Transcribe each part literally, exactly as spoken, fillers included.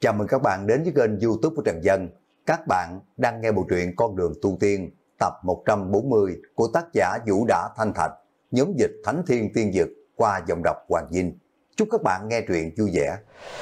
Chào mừng các bạn đến với kênh YouTube của Trần Dân. Các bạn đang nghe bộ truyện Con đường tu tiên tập một trăm bốn mươi của tác giả Vũ Đã Thanh Thạch, nhóm dịch Thánh Thiên Tiên Dực qua giọng đọc Hoàng Vinh. Chúc các bạn nghe truyện vui vẻ.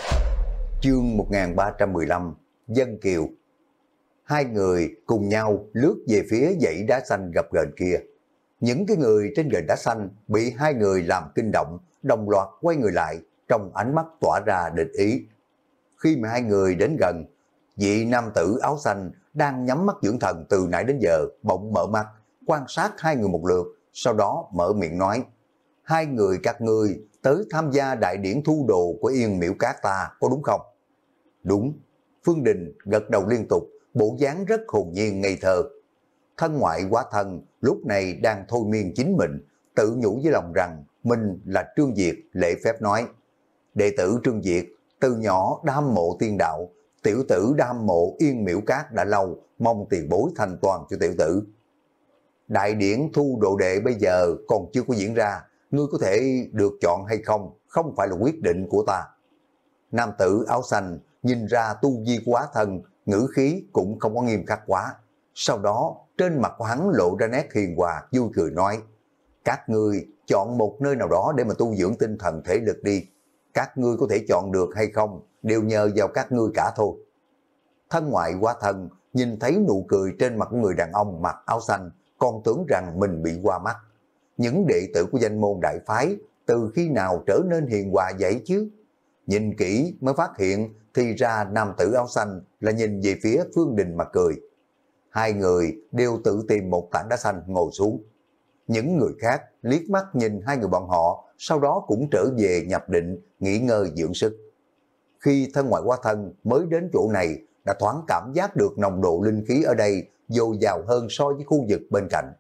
Chương một nghìn ba trăm mười lăm, Dân Kiều. Hai người cùng nhau lướt về phía dãy đá xanh gập ghềnh kia. Những cái người trên ghềnh đá xanh bị hai người làm kinh động, đồng loạt quay người lại, trong ánh mắt tỏa ra địch ý. Khi mà hai người đến gần, vị nam tử áo xanh đang nhắm mắt dưỡng thần từ nãy đến giờ bỗng mở mắt, quan sát hai người một lượt, sau đó mở miệng nói: hai người các ngươi tới tham gia đại điển thu đồ của Yên Miễu Cát ta, có đúng không? Đúng. Phương Đình gật đầu liên tục, bộ dáng rất hồn nhiên ngây thơ. Thân ngoại quá thân lúc này đang thôi miên chính mình, tự nhủ với lòng rằng mình là Trương Việt, lễ phép nói: đệ tử Trương Việt từ nhỏ đam mộ tiên đạo, tiểu tử đam mộ Yên Miễu Cát đã lâu, mong tiền bối thành toàn cho tiểu tử. Đại điển thu đồ đệ bây giờ còn chưa có diễn ra, ngươi có thể được chọn hay không, không phải là quyết định của ta. Nam tử áo xanh nhìn ra tu vi quá thân, ngữ khí cũng không có nghiêm khắc quá. Sau đó trên mặt của hắn lộ ra nét hiền hòa, vui cười nói: các ngươi chọn một nơi nào đó để mà tu dưỡng tinh thần thể lực đi. Các ngươi có thể chọn được hay không đều nhờ vào các ngươi cả thôi. Thân ngoại quá thân nhìn thấy nụ cười trên mặt của người đàn ông mặc áo xanh, còn tưởng rằng mình bị qua mắt. Những đệ tử của danh môn đại phái từ khi nào trở nên hiền hòa vậy chứ? Nhìn kỹ mới phát hiện thì ra nam tử áo xanh là nhìn về phía Phương Đình mà cười. Hai người đều tự tìm một tảng đá xanh ngồi xuống. Những người khác liếc mắt nhìn hai người bọn họ, sau đó cũng trở về nhập định, nghỉ ngơi dưỡng sức. Khi thân ngoại quá thân mới đến chỗ này, đã thoáng cảm giác được nồng độ linh khí ở đây dồi dào hơn so với khu vực bên cạnh.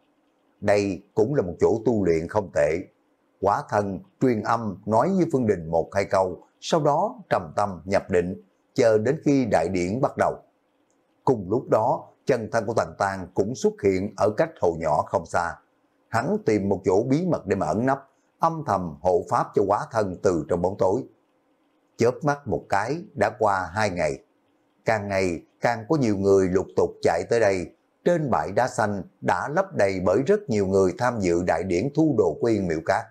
Đây cũng là một chỗ tu luyện không tệ. Quá thân truyền âm nói với Phương Đình một hai câu, sau đó trầm tâm nhập định, chờ đến khi đại điển bắt đầu. Cùng lúc đó, chân thân của Tần Tàng cũng xuất hiện ở cách hồ nhỏ không xa. Hắn tìm một chỗ bí mật để mà ẩn nấp, âm thầm hộ pháp cho quá thân từ trong bóng tối. Chớp mắt một cái đã qua hai ngày. Càng ngày càng có nhiều người lục tục chạy tới đây. Trên bãi đá xanh đã lấp đầy bởi rất nhiều người tham dự đại điển thu đồ của Yên Miễu Cát.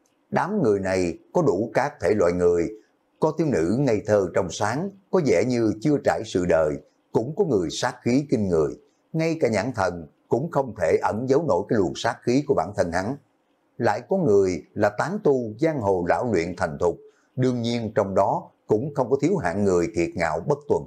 Đám người này có đủ các thể loại người, có thiếu nữ ngây thơ trong sáng, có vẻ như chưa trải sự đời, cũng có người sát khí kinh người, ngay cả nhãn thần cũng không thể ẩn giấu nổi cái luồng sát khí của bản thân hắn. Lại có người là tán tu giang hồ lão luyện thành thục, đương nhiên trong đó cũng không có thiếu hạng người thiệt ngạo bất tuần.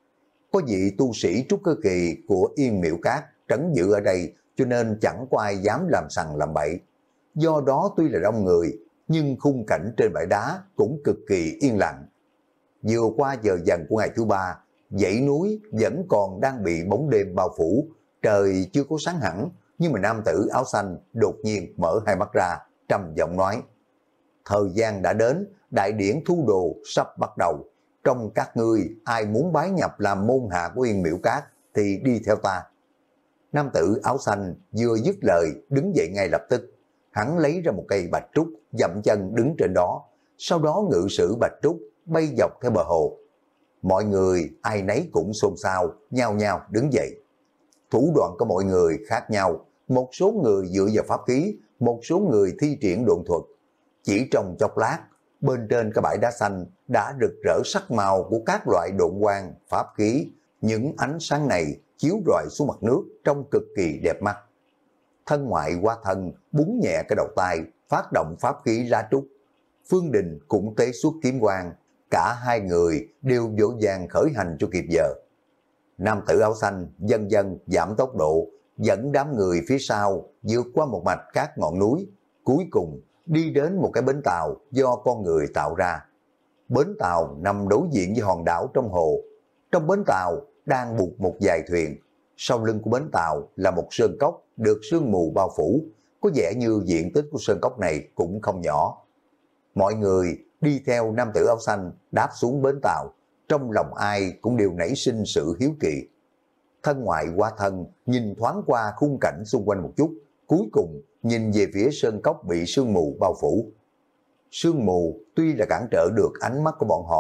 Có vị tu sĩ trúc cơ kỳ của Yên Miễu Cát trấn giữ ở đây, cho nên chẳng có ai dám làm sằng làm bậy. Do đó tuy là đông người, nhưng khung cảnh trên bãi đá cũng cực kỳ yên lặng. Vừa qua giờ dần của ngày thứ ba, dãy núi vẫn còn đang bị bóng đêm bao phủ, trời chưa có sáng hẳn, nhưng mà nam tử áo xanh đột nhiên mở hai mắt ra, trầm giọng nói: thời gian đã đến, đại điển thu đồ sắp bắt đầu. Trong các ngươi ai muốn bái nhập làm môn hạ của Yên Miễu Cát thì đi theo ta. Nam tử áo xanh vừa dứt lời đứng dậy ngay lập tức. Hắn lấy ra một cây bạch trúc, dậm chân đứng trên đó, sau đó ngự sử bạch trúc bay dọc theo bờ hồ. Mọi người ai nấy cũng xôn xao, nhao nhao đứng dậy. Thủ đoạn của mọi người khác nhau, một số người dựa vào pháp khí, một số người thi triển độn thuật. Chỉ trong chốc lát, bên trên cái bãi đá xanh đã rực rỡ sắc màu của các loại độn quang, pháp khí. Những ánh sáng này chiếu rọi xuống mặt nước trông cực kỳ đẹp mắt. Thân ngoại qua thân búng nhẹ cái đầu tay, phát động pháp khí lá trúc. Phương Đình cũng tế xuất kiếm quang, cả hai người đều vỗ vàng khởi hành cho kịp giờ. Nam tử áo xanh dần dần giảm tốc độ, dẫn đám người phía sau vượt qua một mạch các ngọn núi, cuối cùng đi đến một cái bến tàu do con người tạo ra. Bến tàu nằm đối diện với hòn đảo trong hồ. Trong bến tàu đang buộc một dải thuyền. Sau lưng của bến tàu là một sơn cốc được sương mù bao phủ, có vẻ như diện tích của sơn cốc này cũng không nhỏ. Mọi người đi theo nam tử áo xanh đáp xuống bến tàu, trong lòng ai cũng đều nảy sinh sự hiếu kỳ. Thân ngoại qua thân nhìn thoáng qua khung cảnh xung quanh một chút, cuối cùng nhìn về phía sơn cốc bị sương mù bao phủ. Sương mù tuy là cản trở được ánh mắt của bọn họ,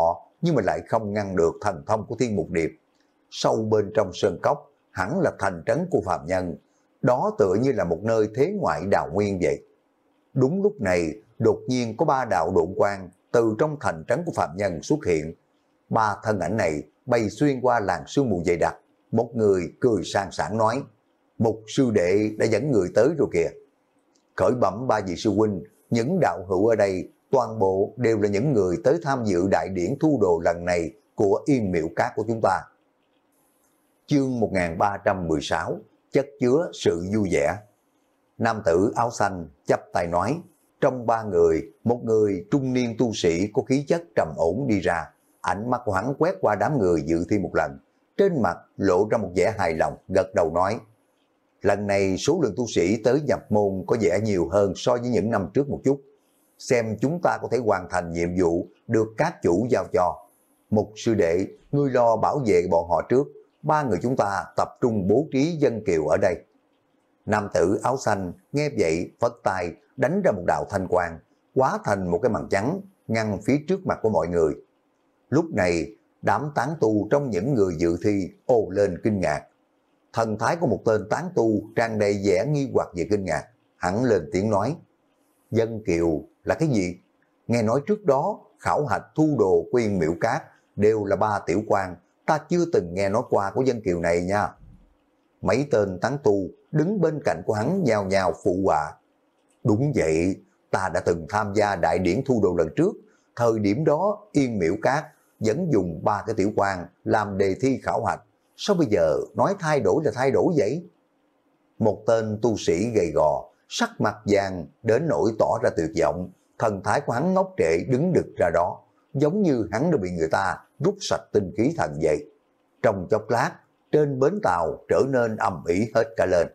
nhưng mà lại không ngăn được thần thông của Thiên Mục Điệp. Sâu bên trong sơn cốc, hẳn là thành trấn của phàm nhân, đó tựa như là một nơi thế ngoại đào nguyên vậy. Đúng lúc này, đột nhiên có ba đạo độn quang từ trong thành trấn của phàm nhân xuất hiện. Ba thân ảnh này bay xuyên qua làn sương mù dày đặc, một người cười sang sảng nói: "Mục sư đệ đã dẫn người tới rồi kìa." Khởi bẩm ba vị sư huynh, những đạo hữu ở đây toàn bộ đều là những người tới tham dự đại điển thu đồ lần này của Yên Miệu Cát của chúng ta. Chương một nghìn ba trăm mười sáu, chất chứa sự vui vẻ. Nam tử áo xanh chắp tay nói: trong ba người, một người trung niên tu sĩ có khí chất trầm ổn đi ra, ánh mắt của hắn quét qua đám người dự thi một lần, trên mặt lộ ra một vẻ hài lòng, gật đầu nói: lần này số lượng tu sĩ tới nhập môn có vẻ nhiều hơn so với những năm trước một chút, xem chúng ta có thể hoàn thành nhiệm vụ được các chủ giao cho. Mục sư đệ, ngươi lo bảo vệ bọn họ trước, ba người chúng ta tập trung bố trí dân kiều ở đây. Nam tử áo xanh nghe vậy phất tay đánh ra một đạo thanh quang, hóa thành một cái màn trắng ngăn phía trước mặt của mọi người. Lúc này đám tán tu trong những người dự thi ồ lên kinh ngạc. Thần thái của một tên tán tu tràn đầy vẻ nghi hoặc về kinh ngạc, hắn lên tiếng nói: dân kiều là cái gì? Nghe nói trước đó khảo hạch thu đồ của Yên Miệu Cát đều là ba tiểu quan, ta chưa từng nghe nói qua của dân kiều này nha. Mấy tên tán tu đứng bên cạnh của hắn nhào nhào phụ họa: đúng vậy, ta đã từng tham gia đại điển thu đồ lần trước, thời điểm đó Yên Miệu Cát vẫn dùng ba cái tiểu quan làm đề thi khảo hạch, sao bây giờ nói thay đổi là thay đổi vậy? Một tên tu sĩ gầy gò, sắc mặt vàng đến nỗi tỏ ra tuyệt vọng, thần thái của hắn ngốc trệ đứng đực ra đó, giống như hắn đã bị người ta rút sạch tinh khí thần vậy. Trong chốc lát, trên bến tàu trở nên ầm ĩ hết cả lên.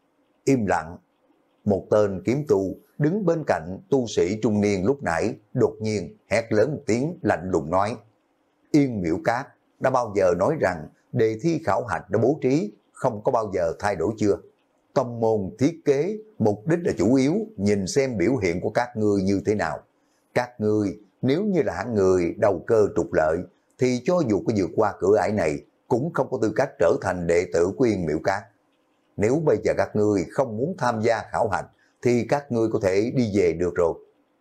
Im lặng. Một tên kiếm tu đứng bên cạnh tu sĩ trung niên lúc nãy đột nhiên hét lớn một tiếng lạnh lùng nói: Yên Miệu Cát đã bao giờ nói rằng đề thi khảo hạch đã bố trí, không có bao giờ thay đổi chưa? Tông môn thiết kế mục đích là chủ yếu nhìn xem biểu hiện của các ngươi như thế nào. Các ngươi nếu như là hạng người đầu cơ trục lợi thì cho dù có vượt qua cửa ải này cũng không có tư cách trở thành đệ tử của Yên Miệu Cát. Nếu bây giờ các ngươi không muốn tham gia khảo hạch thì các ngươi có thể đi về được rồi.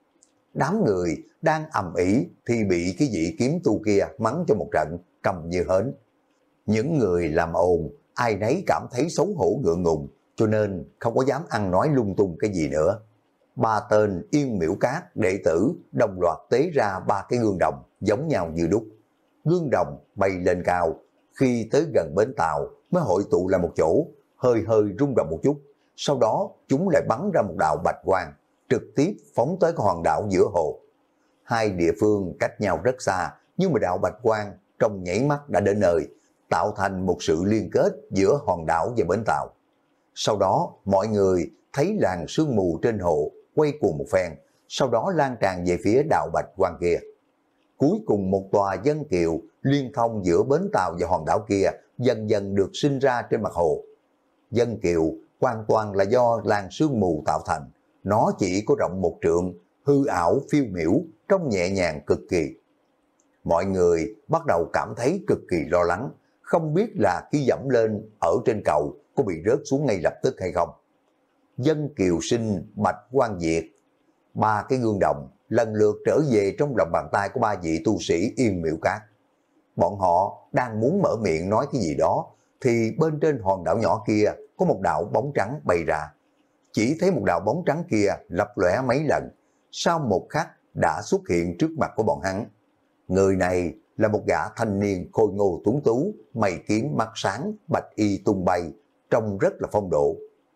Đám người đang ầm ĩ thì bị cái vị kiếm tu kia mắng cho một trận, cầm như hến. Những người làm ồn ai nấy cảm thấy xấu hổ ngượng ngùng, cho nên không có dám ăn nói lung tung cái gì nữa. Ba tên Yên Miệu Cát đệ tử đồng loạt tế ra ba cái gương đồng giống nhau như đúc. Gương đồng bay lên cao, khi tới gần bến tàu mới hội tụ lại một chỗ, hơi hơi rung động một chút. Sau đó chúng lại bắn ra một đạo bạch quang, trực tiếp phóng tới cái hòn đảo giữa hồ. Hai địa phương cách nhau rất xa, nhưng mà đạo bạch quang trong nhảy mắt đã đến nơi, tạo thành một sự liên kết giữa hòn đảo và bến tàu. Sau đó mọi người thấy làn sương mù trên hồ quay cuồng một phen, sau đó lan tràn về phía đạo bạch quang kia. Cuối cùng một tòa dân kiều liên thông giữa bến tàu và hòn đảo kia dần dần được sinh ra trên mặt hồ. Dân kiều hoàn toàn là do làn sương mù tạo thành, nó chỉ có rộng một trượng, hư ảo phiêu miểu, trông nhẹ nhàng cực kỳ. Mọi người bắt đầu cảm thấy cực kỳ lo lắng, không biết là khi dẫm lên ở trên cầu có bị rớt xuống ngay lập tức hay không. Dân kiều sinh bạch quang diệt, ba cái gương đồng lần lượt trở về trong lòng bàn tay của ba vị tu sĩ Yên Miệu Cát. Bọn họ đang muốn mở miệng nói cái gì đó thì bên trên hòn đảo nhỏ kia có một đạo bóng trắng bay ra. Chỉ thấy một đạo bóng trắng kia lập lòe mấy lần, sau một khắc đã xuất hiện trước mặt của bọn hắn. Người này là một gã thanh niên khôi ngô tuấn tú, mày kiếm mắt sáng, bạch y tung bay, trông rất là phong độ.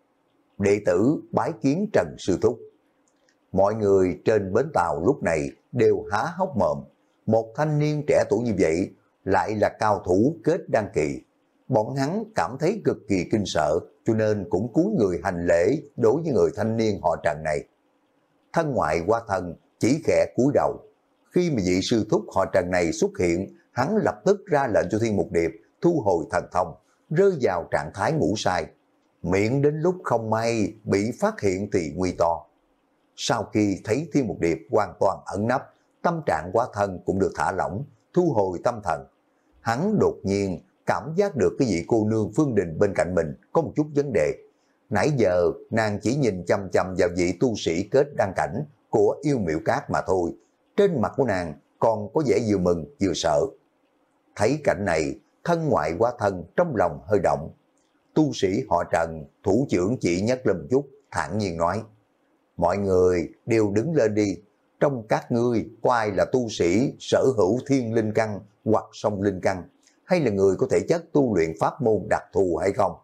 Đệ tử bái kiến Trần sư thúc. Mọi người trên bến tàu lúc này đều há hốc mồm. Một thanh niên trẻ tuổi như vậy lại là cao thủ kết đan kỳ. Bọn hắn cảm thấy cực kỳ kinh sợ, cho nên cũng cúi người hành lễ đối với người thanh niên họ Trần này. Thân ngoại qua thân chỉ khẽ cúi đầu. Khi mà vị sư thúc họ Trần này xuất hiện, hắn lập tức ra lệnh cho Thiên Mục Điệp thu hồi thần thông, rơi vào trạng thái ngủ say. Miệng đến lúc không may bị phát hiện thì nguy to. Sau khi thấy Thiên Mục Điệp hoàn toàn ẩn nấp, tâm trạng quá thân cũng được thả lỏng, thu hồi tâm thần. Hắn đột nhiên cảm giác được cái vị cô nương Phương Đình bên cạnh mình có một chút vấn đề. Nãy giờ nàng chỉ nhìn chăm chăm vào vị tu sĩ kết đăng cảnh của yêu miệu cát mà thôi. Trên mặt của nàng còn có vẻ vừa mừng vừa sợ. Thấy cảnh này, thân ngoại quá thân trong lòng hơi động. Tu sĩ họ Trần, thủ trưởng chỉ Nhất Lâm chút, thản nhiên nói: mọi người đều đứng lên đi. Trong các ngươi có ai là tu sĩ sở hữu thiên linh căn hoặc song linh căn, hay là người có thể chất tu luyện pháp môn đặc thù hay không?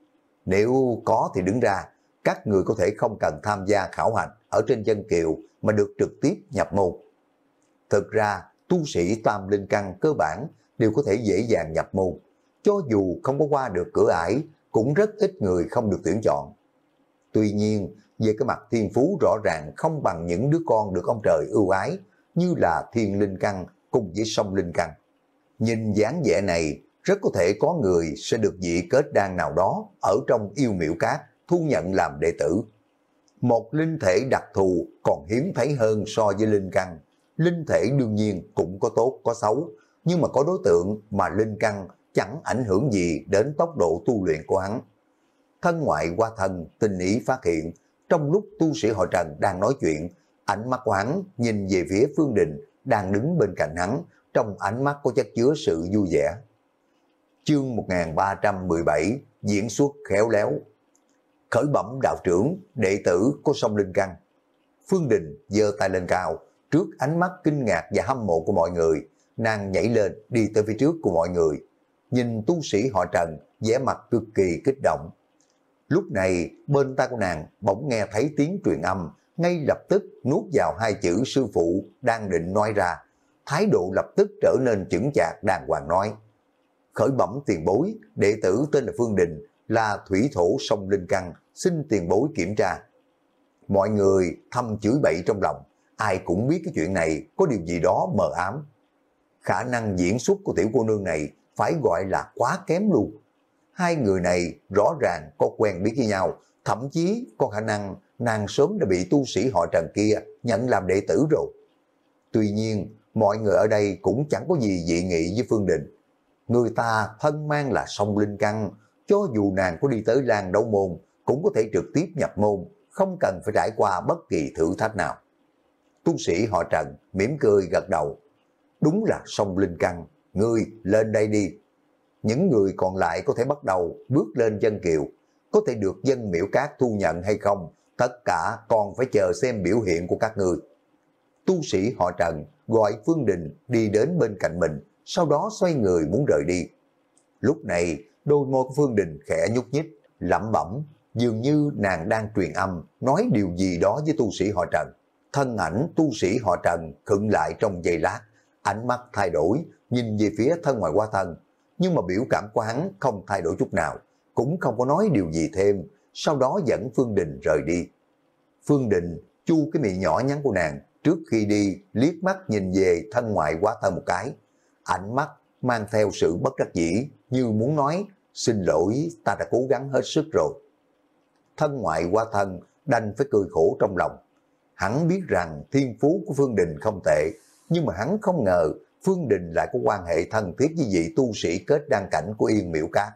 Nếu có thì đứng ra, các người có thể không cần tham gia khảo hạch ở trên Vân Kiều mà được trực tiếp nhập môn. Thực ra, tu sĩ tam linh căn cơ bản đều có thể dễ dàng nhập môn. Cho dù không có qua được cửa ải, cũng rất ít người không được tuyển chọn. Tuy nhiên, về cái mặt thiên phú rõ ràng không bằng những đứa con được ông trời ưu ái, như là thiên linh căn cùng với song linh căn. Nhìn dáng vẻ này, rất có thể có người sẽ được vị kết đan nào đó ở trong yêu miệu cát thu nhận làm đệ tử. Một linh thể đặc thù còn hiếm thấy hơn so với linh căn. Linh thể đương nhiên cũng có tốt có xấu, nhưng mà có đối tượng mà linh căn chẳng ảnh hưởng gì đến tốc độ tu luyện của hắn. Thân ngoại qua thân tinh ý phát hiện, trong lúc tu sĩ họ Trần đang nói chuyện, ánh mắt của hắn nhìn về phía Phương Đình đang đứng bên cạnh hắn, trong ánh mắt có chất chứa sự vui vẻ. Chương một nghìn ba trăm mười bảy diễn xuất khéo léo. Khởi bẩm đạo trưởng, đệ tử có song linh căn. Phương Đình giơ tay lên cao, trước ánh mắt kinh ngạc và hâm mộ của mọi người, nàng nhảy lên đi tới phía trước của mọi người. Nhìn tu sĩ họ Trần, vẻ mặt cực kỳ kích động. Lúc này, bên tai của nàng bỗng nghe thấy tiếng truyền âm, ngay lập tức nuốt vào hai chữ sư phụ đang định nói ra. Thái độ lập tức trở nên chững chạc đàng hoàng nói: khởi bẩm tiền bối, đệ tử tên là Phương Đình, là thủy thổ song linh căn, xin tiền bối kiểm tra. Mọi người thầm chửi bậy trong lòng, ai cũng biết cái chuyện này có điều gì đó mờ ám. Khả năng diễn xuất của tiểu cô nương này phải gọi là quá kém luôn. Hai người này rõ ràng có quen biết với nhau, thậm chí có khả năng nàng sớm đã bị tu sĩ họ Trần kia nhận làm đệ tử rồi. Tuy nhiên, mọi người ở đây cũng chẳng có gì dị nghị với Phương Đình. Người ta thân mang là song linh căn, cho dù nàng có đi tới Lan Đấu Môn, cũng có thể trực tiếp nhập môn, không cần phải trải qua bất kỳ thử thách nào. Tu sĩ họ Trần mỉm cười gật đầu. Đúng là song linh căn, ngươi lên đây đi. Những người còn lại có thể bắt đầu bước lên Vân Kiều, có thể được dân miễu cát thu nhận hay không, tất cả còn phải chờ xem biểu hiện của các người. Tu sĩ họ Trần gọi Phương Đình đi đến bên cạnh mình, sau đó xoay người muốn rời đi. Lúc này, đôi môi của Phương Đình khẽ nhúc nhích, lẩm bẩm, dường như nàng đang truyền âm, nói điều gì đó với tu sĩ họ Trần. Thân ảnh tu sĩ họ Trần khựng lại trong giây lát, ánh mắt thay đổi, nhìn về phía thân ngoại qua thân, nhưng mà biểu cảm của hắn không thay đổi chút nào, cũng không có nói điều gì thêm, sau đó dẫn Phương Đình rời đi. Phương Đình chu cái miệng nhỏ nhắn của nàng, trước khi đi liếc mắt nhìn về thân ngoại quá thân một cái, ánh mắt mang theo sự bất đắc dĩ, như muốn nói, xin lỗi, ta đã cố gắng hết sức rồi. Thân ngoại quá thân đành phải cười khổ trong lòng. Hắn biết rằng thiên phú của Phương Đình không tệ, nhưng mà hắn không ngờ Phương Đình lại có quan hệ thân thiết với vị tu sĩ kết đăng cảnh của Yên Miễu Cát.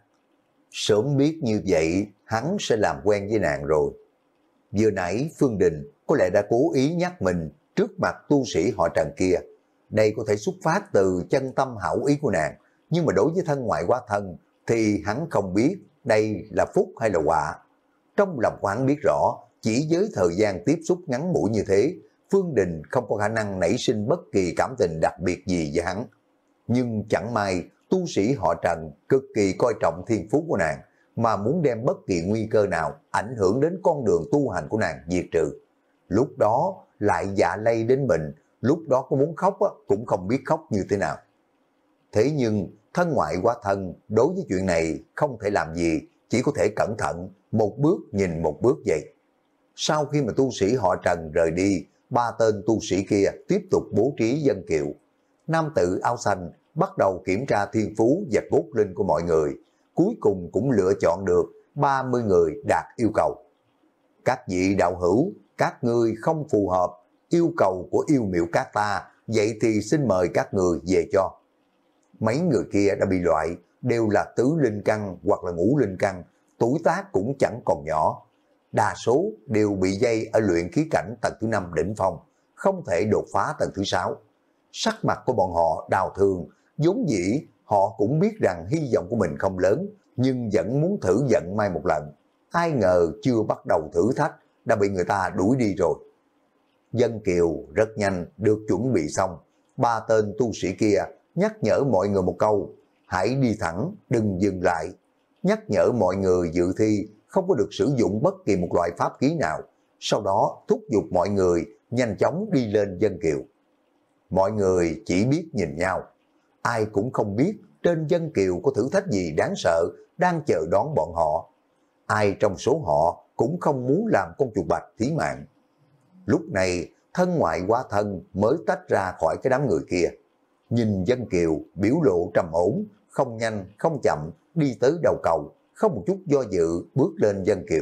Sớm biết như vậy, hắn sẽ làm quen với nàng rồi. Vừa nãy Phương Đình có lẽ đã cố ý nhắc mình trước mặt tu sĩ họ Trần kia. Đây có thể xuất phát từ chân tâm hảo ý của nàng, nhưng mà đối với thân ngoại quá thân thì hắn không biết đây là phúc hay là họa. Trong lòng của hắn biết rõ, chỉ với thời gian tiếp xúc ngắn ngủi như thế, Phương Đình không có khả năng nảy sinh bất kỳ cảm tình đặc biệt gì với hắn. Nhưng chẳng may, tu sĩ họ Trần cực kỳ coi trọng thiên phú của nàng, mà muốn đem bất kỳ nguy cơ nào ảnh hưởng đến con đường tu hành của nàng diệt trừ. Lúc đó lại dạ lây đến mình, lúc đó có muốn khóc cũng không biết khóc như thế nào. Thế nhưng thân ngoại quá thân đối với chuyện này không thể làm gì, chỉ có thể cẩn thận, một bước nhìn một bước vậy. Sau khi mà tu sĩ họ Trần rời đi, ba tên tu sĩ kia tiếp tục bố trí dân kiệu. Nam tử áo xanh bắt đầu kiểm tra thiên phú và cốt linh của mọi người, cuối cùng cũng lựa chọn được ba mươi người đạt yêu cầu. Các vị đạo hữu, các ngươi không phù hợp yêu cầu của yêu miễu cát ta, vậy thì xin mời các người về cho. Mấy người kia đã bị loại, đều là tứ linh căn hoặc là ngũ linh căn, tuổi tác cũng chẳng còn nhỏ. Đa số đều bị dây ở luyện khí cảnh tầng thứ năm đỉnh phong, không thể đột phá tầng thứ sáu. Sắc mặt của bọn họ đau thương, vốn dĩ họ cũng biết rằng hy vọng của mình không lớn, nhưng vẫn muốn thử vận may một lần. Ai ngờ chưa bắt đầu thử thách, đã bị người ta đuổi đi rồi. Dân Kiều rất nhanh được chuẩn bị xong, ba tên tu sĩ kia nhắc nhở mọi người một câu, hãy đi thẳng, đừng dừng lại. Nhắc nhở mọi người dự thi không có được sử dụng bất kỳ một loại pháp khí nào, sau đó thúc giục mọi người nhanh chóng đi lên Dân Kiều. Mọi người chỉ biết nhìn nhau, ai cũng không biết trên Dân Kiều có thử thách gì đáng sợ đang chờ đón bọn họ. Ai trong số họ cũng không muốn làm con chuột bạch thí mạng. Lúc này thân ngoại hóa thân mới tách ra khỏi cái đám người kia. Nhìn Dân Kiều biểu lộ trầm ổn, không nhanh không chậm đi tới đầu cầu, không một chút do dự bước lên Dân Kiều.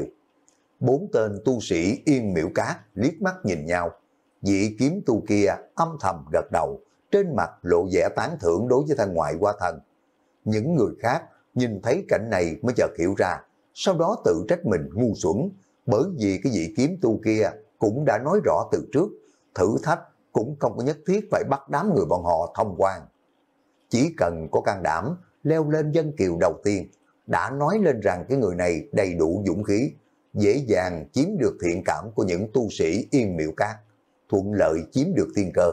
Bốn tên tu sĩ Yên Miễu Cát liếc mắt nhìn nhau. Vị kiếm tu kia âm thầm gật đầu, trên mặt lộ vẻ tán thưởng đối với thân ngoại hóa thân. Những người khác nhìn thấy cảnh này mới chợt hiểu ra, sau đó tự trách mình ngu xuẩn, bởi vì cái vị kiếm tu kia cũng đã nói rõ từ trước, thử thách cũng không có nhất thiết phải bắt đám người bọn họ thông quan. Chỉ cần có can đảm leo lên Dân Kiều đầu tiên, đã nói lên rằng cái người này đầy đủ dũng khí, dễ dàng chiếm được thiện cảm của những tu sĩ Yên Miễu Cát, thuận lợi chiếm được tiên cơ.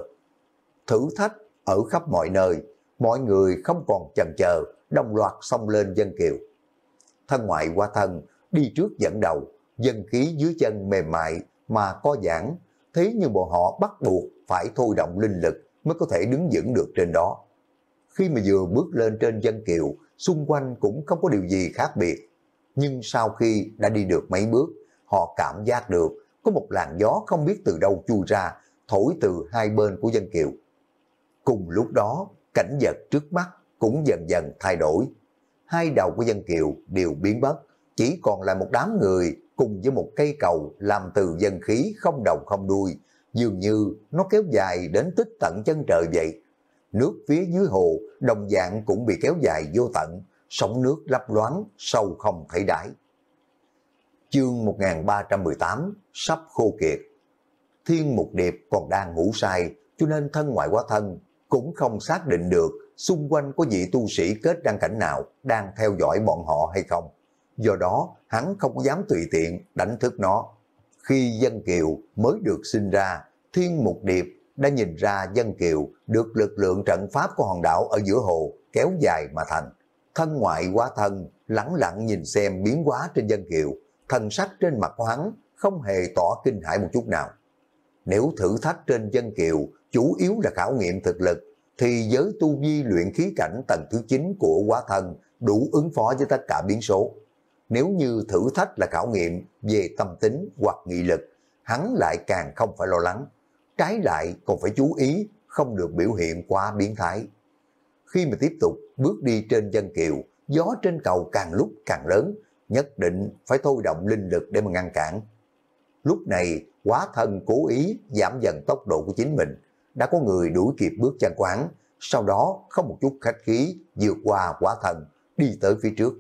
Thử thách ở khắp mọi nơi, mọi người không còn chần chờ, đồng loạt xông lên Dân Kiều. Thân ngoại hóa thân đi trước dẫn đầu, dân khí dưới chân mềm mại mà co giãn, thế nhưng bọn họ bắt buộc phải thôi động linh lực mới có thể đứng vững được trên đó. Khi mà vừa bước lên trên Dân Kiều, xung quanh cũng không có điều gì khác biệt. Nhưng sau khi đã đi được mấy bước, họ cảm giác được có một làn gió không biết từ đâu chui ra, thổi từ hai bên của Dân Kiều. Cùng lúc đó, cảnh vật trước mắt cũng dần dần thay đổi. Hai đầu của Dân Kiều đều biến mất, chỉ còn là một đám người cùng với một cây cầu làm từ dân khí không đầu không đuôi, dường như nó kéo dài đến tích tận chân trời vậy. Nước phía dưới hồ đồng dạng cũng bị kéo dài vô tận, sóng nước lấp loáng, sâu không thấy đáy. Chương một nghìn ba trăm mười tám sắp khô kiệt. Thiên Mục Điệp còn đang ngủ say, cho nên thân ngoại hóa thân cũng không xác định được xung quanh có vị tu sĩ kết đăng cảnh nào đang theo dõi bọn họ hay không. Do đó, hắn không có dám tùy tiện đánh thức nó. Khi Dân Kiều mới được sinh ra, Thiên Mục Điệp đã nhìn ra Dân Kiều được lực lượng trận pháp của hòn đảo ở giữa hồ kéo dài mà thành. Thân ngoại hóa thân lẳng lặng nhìn xem biến hóa trên Dân Kiều, thần sắc trên mặt của hắn không hề tỏ kinh hãi một chút nào. Nếu thử thách trên Dân Kiều chủ yếu là khảo nghiệm thực lực, thì với tu vi luyện khí cảnh tầng thứ chín của hóa thân đủ ứng phó với tất cả biến số. Nếu như thử thách là khảo nghiệm về tâm tính hoặc nghị lực, hắn lại càng không phải lo lắng. Trái lại còn phải chú ý không được biểu hiện quá biến thái. Khi mà tiếp tục bước đi trên Dân Kiều, gió trên cầu càng lúc càng lớn, nhất định phải thôi động linh lực để mà ngăn cản. Lúc này, hóa thân cố ý giảm dần tốc độ của chính mình. Đã có người đuổi kịp bước chân của hắn, sau đó không một chút khách khí vượt qua hóa thân, đi tới phía trước.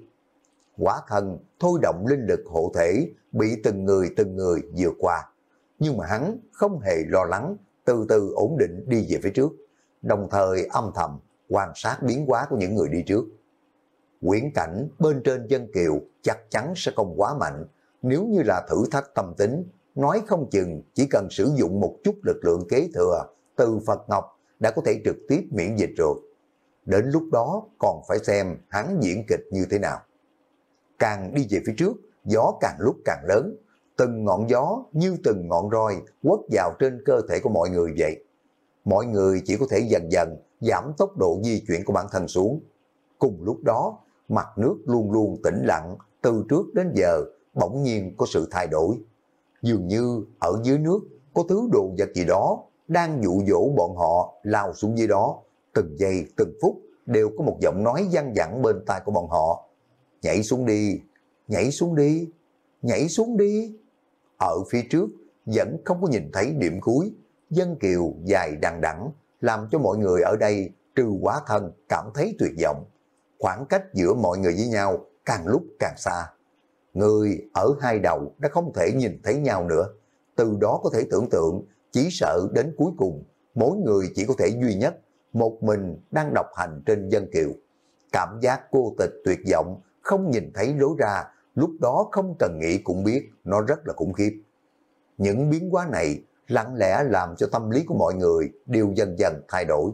Hóa thân thôi động linh lực hộ thể, bị từng người từng người vượt qua. Nhưng mà hắn không hề lo lắng, từ từ ổn định đi về phía trước, đồng thời âm thầm quan sát biến hóa của những người đi trước. Quyển cảnh bên trên Dân Kiều chắc chắn sẽ không quá mạnh, nếu như là thử thách tâm tính, nói không chừng chỉ cần sử dụng một chút lực lượng kế thừa từ Phật Ngọc đã có thể trực tiếp miễn dịch rồi. Đến lúc đó còn phải xem hắn diễn kịch như thế nào. Càng đi về phía trước, gió càng lúc càng lớn, từng ngọn gió như từng ngọn roi quất vào trên cơ thể của mọi người vậy. Mọi người chỉ có thể dần dần giảm tốc độ di chuyển của bản thân xuống. Cùng lúc đó, mặt nước luôn luôn tĩnh lặng, từ trước đến giờ bỗng nhiên có sự thay đổi. Dường như ở dưới nước có thứ đồ vật gì đó đang dụ dỗ bọn họ lao xuống dưới đó. Từng giây từng phút đều có một giọng nói văng vẳng bên tai của bọn họ. Nhảy xuống đi, nhảy xuống đi, nhảy xuống đi. Ở phía trước vẫn không có nhìn thấy điểm cuối. Dân Kiều dài đằng đẵng làm cho mọi người ở đây Trừ Quá Thân cảm thấy tuyệt vọng. Khoảng cách giữa mọi người với nhau càng lúc càng xa. Người ở hai đầu đã không thể nhìn thấy nhau nữa. Từ đó có thể tưởng tượng, chỉ sợ đến cuối cùng, mỗi người chỉ có thể duy nhất, một mình đang độc hành trên dân kiều. Cảm giác cô tịch tuyệt vọng, không nhìn thấy lối ra, lúc đó không cần nghĩ cũng biết nó rất là khủng khiếp. Những biến hóa này lặng lẽ làm cho tâm lý của mọi người đều dần dần thay đổi.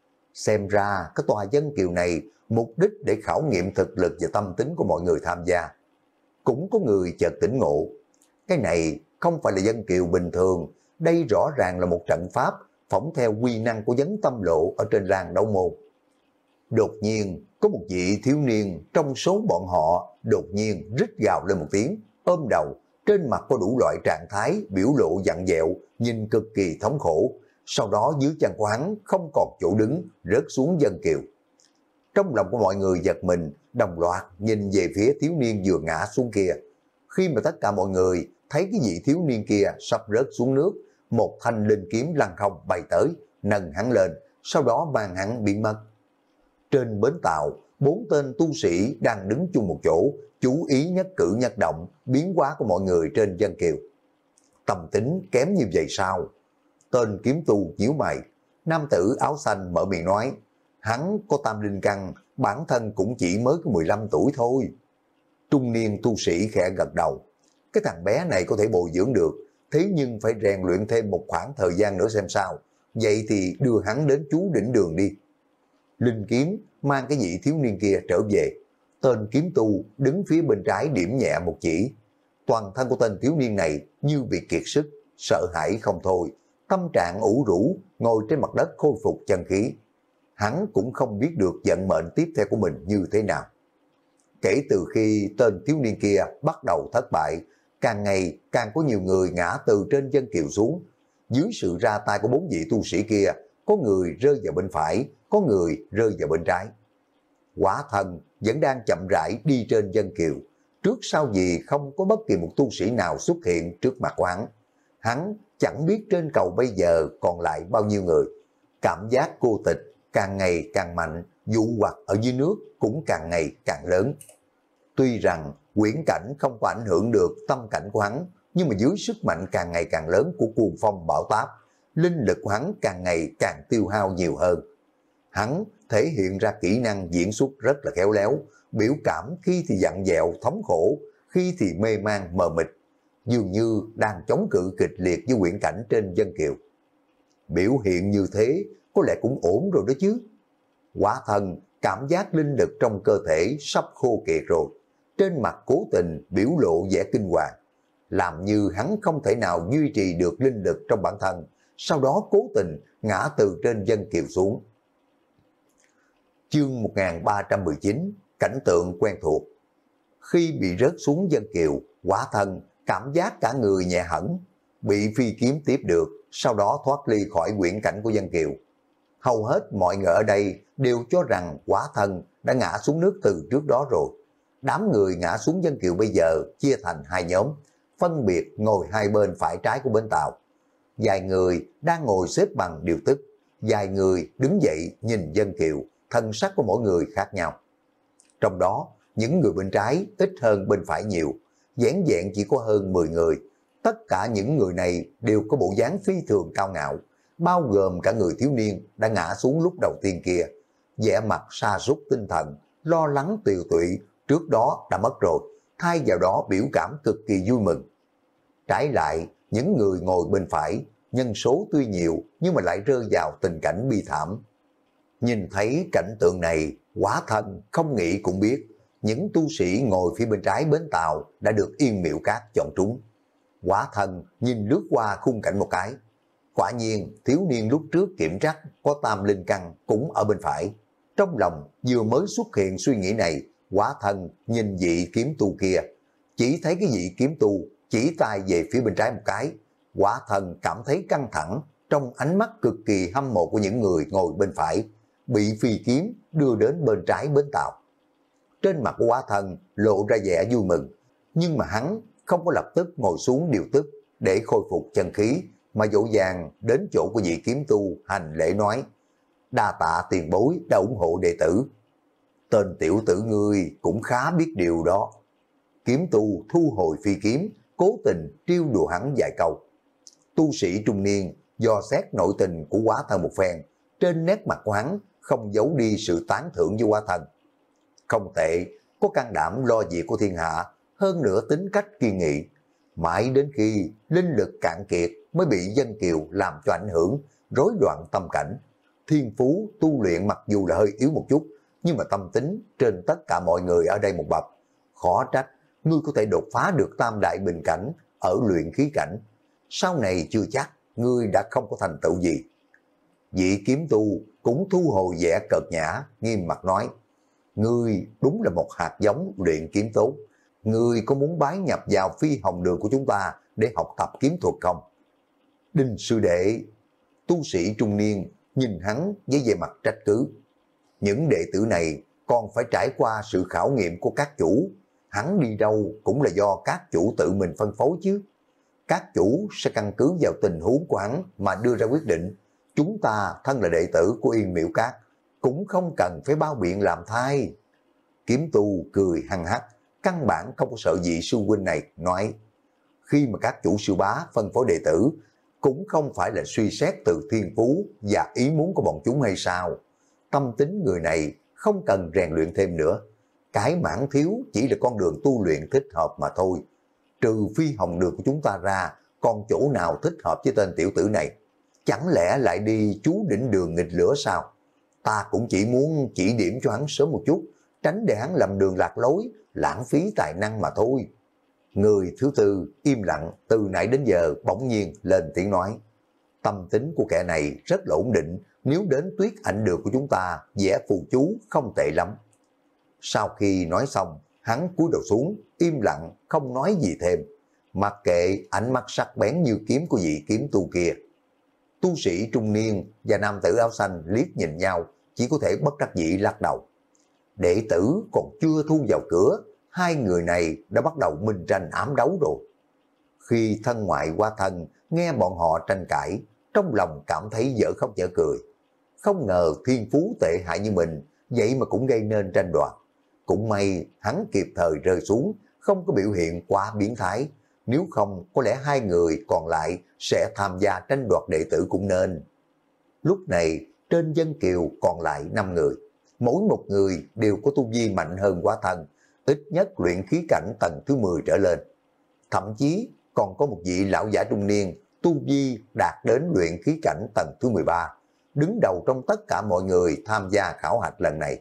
Xem ra cái tòa dân kiều này mục đích để khảo nghiệm thực lực và tâm tính của mọi người tham gia. Cũng có người chợt tỉnh ngộ. Cái này không phải là dân kiều bình thường, đây rõ ràng là một trận pháp phỏng theo quy năng của vấn tâm lộ ở trên làng Đấu Môn. Đột nhiên có một vị thiếu niên trong số bọn họ đột nhiên rít gào lên một tiếng, ôm đầu, trên mặt có đủ loại trạng thái biểu lộ vặn vẹo, nhìn cực kỳ thống khổ. Sau đó dưới chân của hắn không còn chỗ đứng, rớt xuống dân kiều. Trong lòng của mọi người giật mình, đồng loạt nhìn về phía thiếu niên vừa ngã xuống kia. Khi mà tất cả mọi người thấy cái vị thiếu niên kia sắp rớt xuống nước, một thanh linh kiếm lăng không bay tới, nâng hắn lên, sau đó mang hắn biến mất. Trên bến tàu, bốn tên tu sĩ đang đứng chung một chỗ, chú ý nhất cử nhất động, biến hóa của mọi người trên dân kiều. Tâm tính kém như vậy sao? Tên kiếm tu nhíu mày, nam tử áo xanh mở miệng nói, hắn có tam linh căn, bản thân cũng chỉ mới có mười lăm tuổi thôi. Trung niên tu sĩ khẽ gật đầu, cái thằng bé này có thể bồi dưỡng được, thế nhưng phải rèn luyện thêm một khoảng thời gian nữa xem sao, vậy thì đưa hắn đến chú đỉnh đường đi. Linh kiếm mang cái vị thiếu niên kia trở về, tên kiếm tu đứng phía bên trái điểm nhẹ một chỉ. Toàn thân của tên thiếu niên này như bị kiệt sức, sợ hãi không thôi, tâm trạng ủ rũ, ngồi trên mặt đất khôi phục chân khí. Hắn cũng không biết được vận mệnh tiếp theo của mình như thế nào. Kể từ khi tên thiếu niên kia bắt đầu thất bại, càng ngày càng có nhiều người ngã từ trên dân kiều xuống. Dưới sự ra tay của bốn vị tu sĩ kia, có người rơi vào bên phải, có người rơi vào bên trái. Quả Thần vẫn đang chậm rãi đi trên dân kiều, trước sau gì không có bất kỳ một tu sĩ nào xuất hiện trước mặt của hắn. Hắn chẳng biết trên cầu bây giờ còn lại bao nhiêu người. Cảm giác cô tịch càng ngày càng mạnh, dụ hoặc ở dưới nước cũng càng ngày càng lớn. Tuy rằng quyển cảnh không có ảnh hưởng được tâm cảnh của hắn, nhưng mà dưới sức mạnh càng ngày càng lớn của cuồng phong bão táp, linh lực của hắn càng ngày càng tiêu hao nhiều hơn. Hắn thể hiện ra kỹ năng diễn xuất rất là khéo léo, biểu cảm khi thì dặn dẹo thống khổ, khi thì mê man mờ mịt, dường như đang chống cự kịch liệt với quyển cảnh trên dân kiều. Biểu hiện như thế có lẽ cũng ổn rồi đó chứ. Quả Thần cảm giác linh lực trong cơ thể sắp khô kiệt rồi, trên mặt cố tình biểu lộ vẻ kinh hoàng, làm như hắn không thể nào duy trì được linh lực trong bản thân, sau đó cố tình ngã từ trên dân kiều xuống. Chương một nghìn ba trăm mười chín, cảnh tượng quen thuộc. Khi bị rớt xuống dân kiều, Quả Thần cảm giác cả người nhẹ hẳn, bị phi kiếm tiếp được, sau đó thoát ly khỏi quyển cảnh của dân kiều. Hầu hết mọi người ở đây đều cho rằng Quả Thần đã ngã xuống nước từ trước đó rồi. Đám người ngã xuống dân kiều bây giờ chia thành hai nhóm, phân biệt ngồi hai bên phải trái của bến tàu. Vài người đang ngồi xếp bằng điều tức, vài người đứng dậy nhìn dân kiều, thân sắc của mỗi người khác nhau. Trong đó, những người bên trái ít hơn bên phải nhiều, dáng dẹn chỉ có hơn mười người. Tất cả những người này đều có bộ dáng phi thường cao ngạo, bao gồm cả người thiếu niên đã ngã xuống lúc đầu tiên kia. Vẻ mặt sa sút tinh thần, lo lắng tiều tụy, trước đó đã mất rồi, thay vào đó biểu cảm cực kỳ vui mừng. Trái lại, những người ngồi bên phải, nhân số tuy nhiều nhưng mà lại rơi vào tình cảnh bi thảm. Nhìn thấy cảnh tượng này, Quả Thần không nghĩ cũng biết, những tu sĩ ngồi phía bên trái bến tàu đã được Yên Miệu Cát chọn trúng. Quả Thần nhìn lướt qua khung cảnh một cái. Quả nhiên, thiếu niên lúc trước kiểm trắc có tam linh căn cũng ở bên phải. Trong lòng vừa mới xuất hiện suy nghĩ này, Quả Thần nhìn vị kiếm tu kia, chỉ thấy cái vị kiếm tu chỉ tay về phía bên trái một cái. Quả Thần cảm thấy căng thẳng trong ánh mắt cực kỳ hâm mộ của những người ngồi bên phải, bị phi kiếm đưa đến bên trái bến tàu. Trên mặt của Quả Thần lộ ra vẻ vui mừng, nhưng mà hắn không có lập tức ngồi xuống điều tức để khôi phục chân khí, mà dỗ dàng đến chỗ của vị kiếm tu hành lễ nói: đa tạ tiền bối đã ủng hộ đệ tử. Tên tiểu tử ngươi cũng khá biết điều đó. Kiếm tu thu hồi phi kiếm, cố tình trêu đùa hắn vài câu. Tu sĩ trung niên do xét nội tình của Quá Thân một phen, trên nét mặt của hắn không giấu đi sự tán thưởng với Quá Thân. Không tệ, có can đảm lo việc của thiên hạ, hơn nữa tính cách kiên nghị. Mãi đến khi linh lực cạn kiệt mới bị dân kiều làm cho ảnh hưởng, rối loạn tâm cảnh. Thiên phú tu luyện mặc dù là hơi yếu một chút, nhưng mà tâm tính trên tất cả mọi người ở đây một bậc. Khó trách, ngươi có thể đột phá được tam đại bình cảnh ở luyện khí cảnh. Sau này chưa chắc, ngươi đã không có thành tựu gì. Vị kiếm tu cũng thu hồi vẻ cợt nhã, nghiêm mặt nói, ngươi đúng là một hạt giống luyện kiếm tốt. Ngươi có muốn bái nhập vào phi hồng đường của chúng ta để học tập kiếm thuật không? Đinh sư đệ, tu sĩ trung niên nhìn hắn với vẻ mặt trách cứ. Những đệ tử này còn phải trải qua sự khảo nghiệm của các chủ. Hắn đi đâu cũng là do các chủ tự mình phân phối chứ. Các chủ sẽ căn cứ vào tình huống của hắn mà đưa ra quyết định. Chúng ta thân là đệ tử của Yên Miễu Các, cũng không cần phải bao biện làm thay. Kiếm tu cười hăng hắc, căn bản không có sợ vị sư huynh này, nói, khi mà các chủ sư bá phân phối đệ tử, cũng không phải là suy xét từ thiên phú và ý muốn của bọn chúng hay sao. Tâm tính người này không cần rèn luyện thêm nữa. Cái mảng thiếu chỉ là con đường tu luyện thích hợp mà thôi. Trừ phi hồng đường của chúng ta ra, còn chỗ nào thích hợp với tên tiểu tử này? Chẳng lẽ lại đi chú đỉnh đường nghịch lửa sao? Ta cũng chỉ muốn chỉ điểm cho hắn sớm một chút, tránh để hắn lầm đường lạc lối, lãng phí tài năng mà thôi. Người thứ tư im lặng từ nãy đến giờ bỗng nhiên lên tiếng nói. Tâm tính của kẻ này rất là ổn định, nếu đến Tuyết Ảnh Đường của chúng ta vẽ phù chú không tệ lắm. Sau khi nói xong, hắn cúi đầu xuống, im lặng, không nói gì thêm. Mặc kệ ánh mắt sắc bén như kiếm của vị kiếm tu kia. Tu sĩ trung niên và nam tử áo xanh liếc nhìn nhau, chỉ có thể bất đắc dĩ lắc đầu. Đệ tử còn chưa thu vào cửa, hai người này đã bắt đầu minh tranh ám đấu rồi. Khi thân ngoại qua thân, nghe bọn họ tranh cãi, trong lòng cảm thấy dở khóc dở cười. Không ngờ thiên phú tệ hại như mình, vậy mà cũng gây nên tranh đoạt. Cũng may hắn kịp thời rơi xuống, không có biểu hiện quá biến thái. Nếu không, có lẽ hai người còn lại sẽ tham gia tranh đoạt đệ tử cũng nên. Lúc này, trên dân kiều còn lại năm người. Mỗi một người đều có tu vi mạnh hơn Quá Thân, ít nhất luyện khí cảnh tầng thứ mười trở lên. Thậm chí còn có một vị lão giả trung niên, tu vi đạt đến luyện khí cảnh tầng thứ mười ba, đứng đầu trong tất cả mọi người tham gia khảo hạch lần này.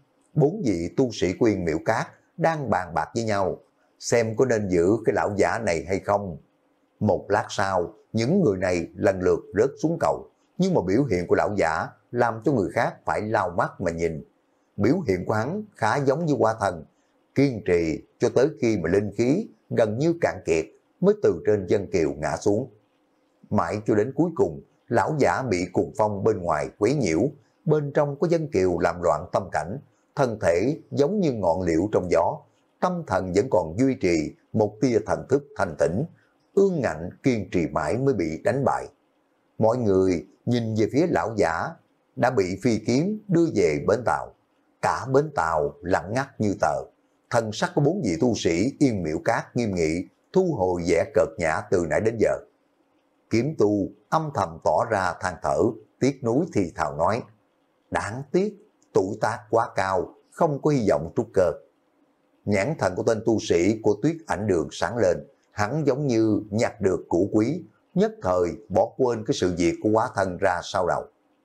Bốn vị tu sĩ của Yên Miễu Các đang bàn bạc với nhau, xem có nên giữ cái lão giả này hay không. Một lát sau, những người này lần lượt rớt xuống cầu, nhưng mà biểu hiện của lão giả làm cho người khác phải lau mắt mà nhìn. Biểu hiện của hắn khá giống như Quá Thân, kiên trì cho tới khi mà linh khí gần như cạn kiệt mới từ trên dân kiều ngã xuống. Mãi cho đến cuối cùng, lão giả bị cuồng phong bên ngoài quấy nhiễu, bên trong có dân kiều làm loạn tâm cảnh, thân thể giống như ngọn liễu trong gió, tâm thần vẫn còn duy trì một tia thần thức thanh tĩnh, ương ngạnh kiên trì mãi mới bị đánh bại. Mọi người nhìn về phía lão giả đã bị phi kiếm đưa về bến tàu. Cả bến tàu lặng ngắt như tờ. Thần sắc của bốn vị tu sĩ Yên Miễu Các nghiêm nghị, thu hồi vẻ cợt nhã từ nãy đến giờ. Kiếm tu âm thầm tỏ ra than thở, tiếc nuối thì thào nói, đáng tiếc, tuổi tác quá cao, không có hy vọng trúc cơ. Nhãn thần của tên tu sĩ của Tuyết Ảnh Đường sáng lên, hắn giống như nhặt được củ quý, nhất thời bỏ quên cái sự việc của Quá Thân ra sau đầu.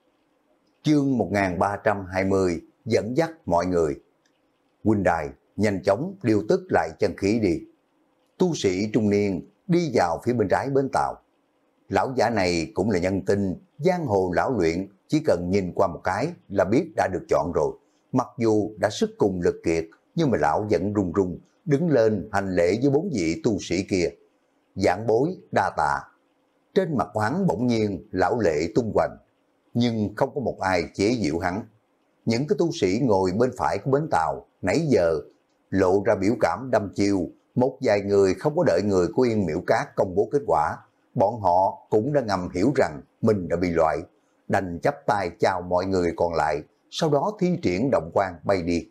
Chương một nghìn ba trăm hai mươi dẫn dắt mọi người. Huynh đài, nhanh chóng điều tức lại chân khí đi. Tu sĩ trung niên đi vào phía bên trái bến tàu. Lão giả này cũng là nhân tinh, giang hồ lão luyện, chỉ cần nhìn qua một cái là biết đã được chọn rồi. Mặc dù đã sức cùng lực kiệt, nhưng mà lão vẫn run run, đứng lên hành lễ với bốn vị tu sĩ kia. Giảng bối đa tạ. Trên mặt hắn bỗng nhiên lão lệ tung hoành, nhưng không có một ai chế giễu hắn. Những cái tu sĩ ngồi bên phải của bến tàu nãy giờ lộ ra biểu cảm đăm chiêu, một vài người không có đợi người của Yên Miễu Các công bố kết quả, bọn họ cũng đã ngầm hiểu rằng mình đã bị loại. đành chắp tay chào mọi người còn lại, sau đó thi triển động quan bay đi.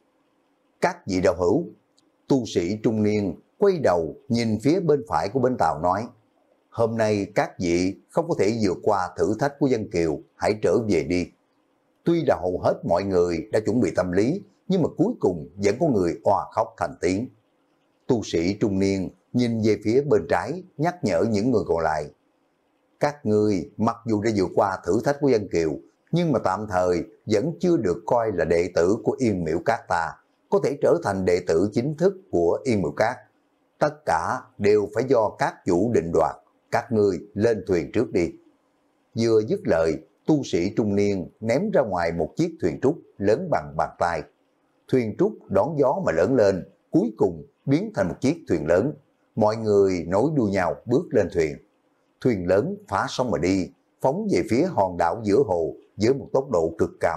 Các vị đạo hữu, tu sĩ trung niên quay đầu nhìn phía bên phải của bên Tàu nói, hôm nay các vị không có thể vượt qua thử thách của dân kiều, hãy trở về đi. Tuy là hầu hết mọi người đã chuẩn bị tâm lý, nhưng mà cuối cùng vẫn có người òa khóc thành tiếng. Tu sĩ trung niên nhìn về phía bên trái, nhắc nhở những người còn lại. Các ngươi mặc dù đã vượt qua thử thách của dân kiều, nhưng mà tạm thời vẫn chưa được coi là đệ tử của Yên Miễu Các ta, có thể trở thành đệ tử chính thức của Yên Miễu Các. Tất cả đều phải do các chủ định đoạt, các ngươi lên thuyền trước đi. Vừa dứt lời, tu sĩ trung niên ném ra ngoài một chiếc thuyền trúc lớn bằng bàn tay. Thuyền trúc đón gió mà lớn lên, cuối cùng biến thành một chiếc thuyền lớn. Mọi người nối đuôi nhau bước lên thuyền. Thuyền lớn phá sông mà đi, phóng về phía hòn đảo giữa hồ với một tốc độ cực cao.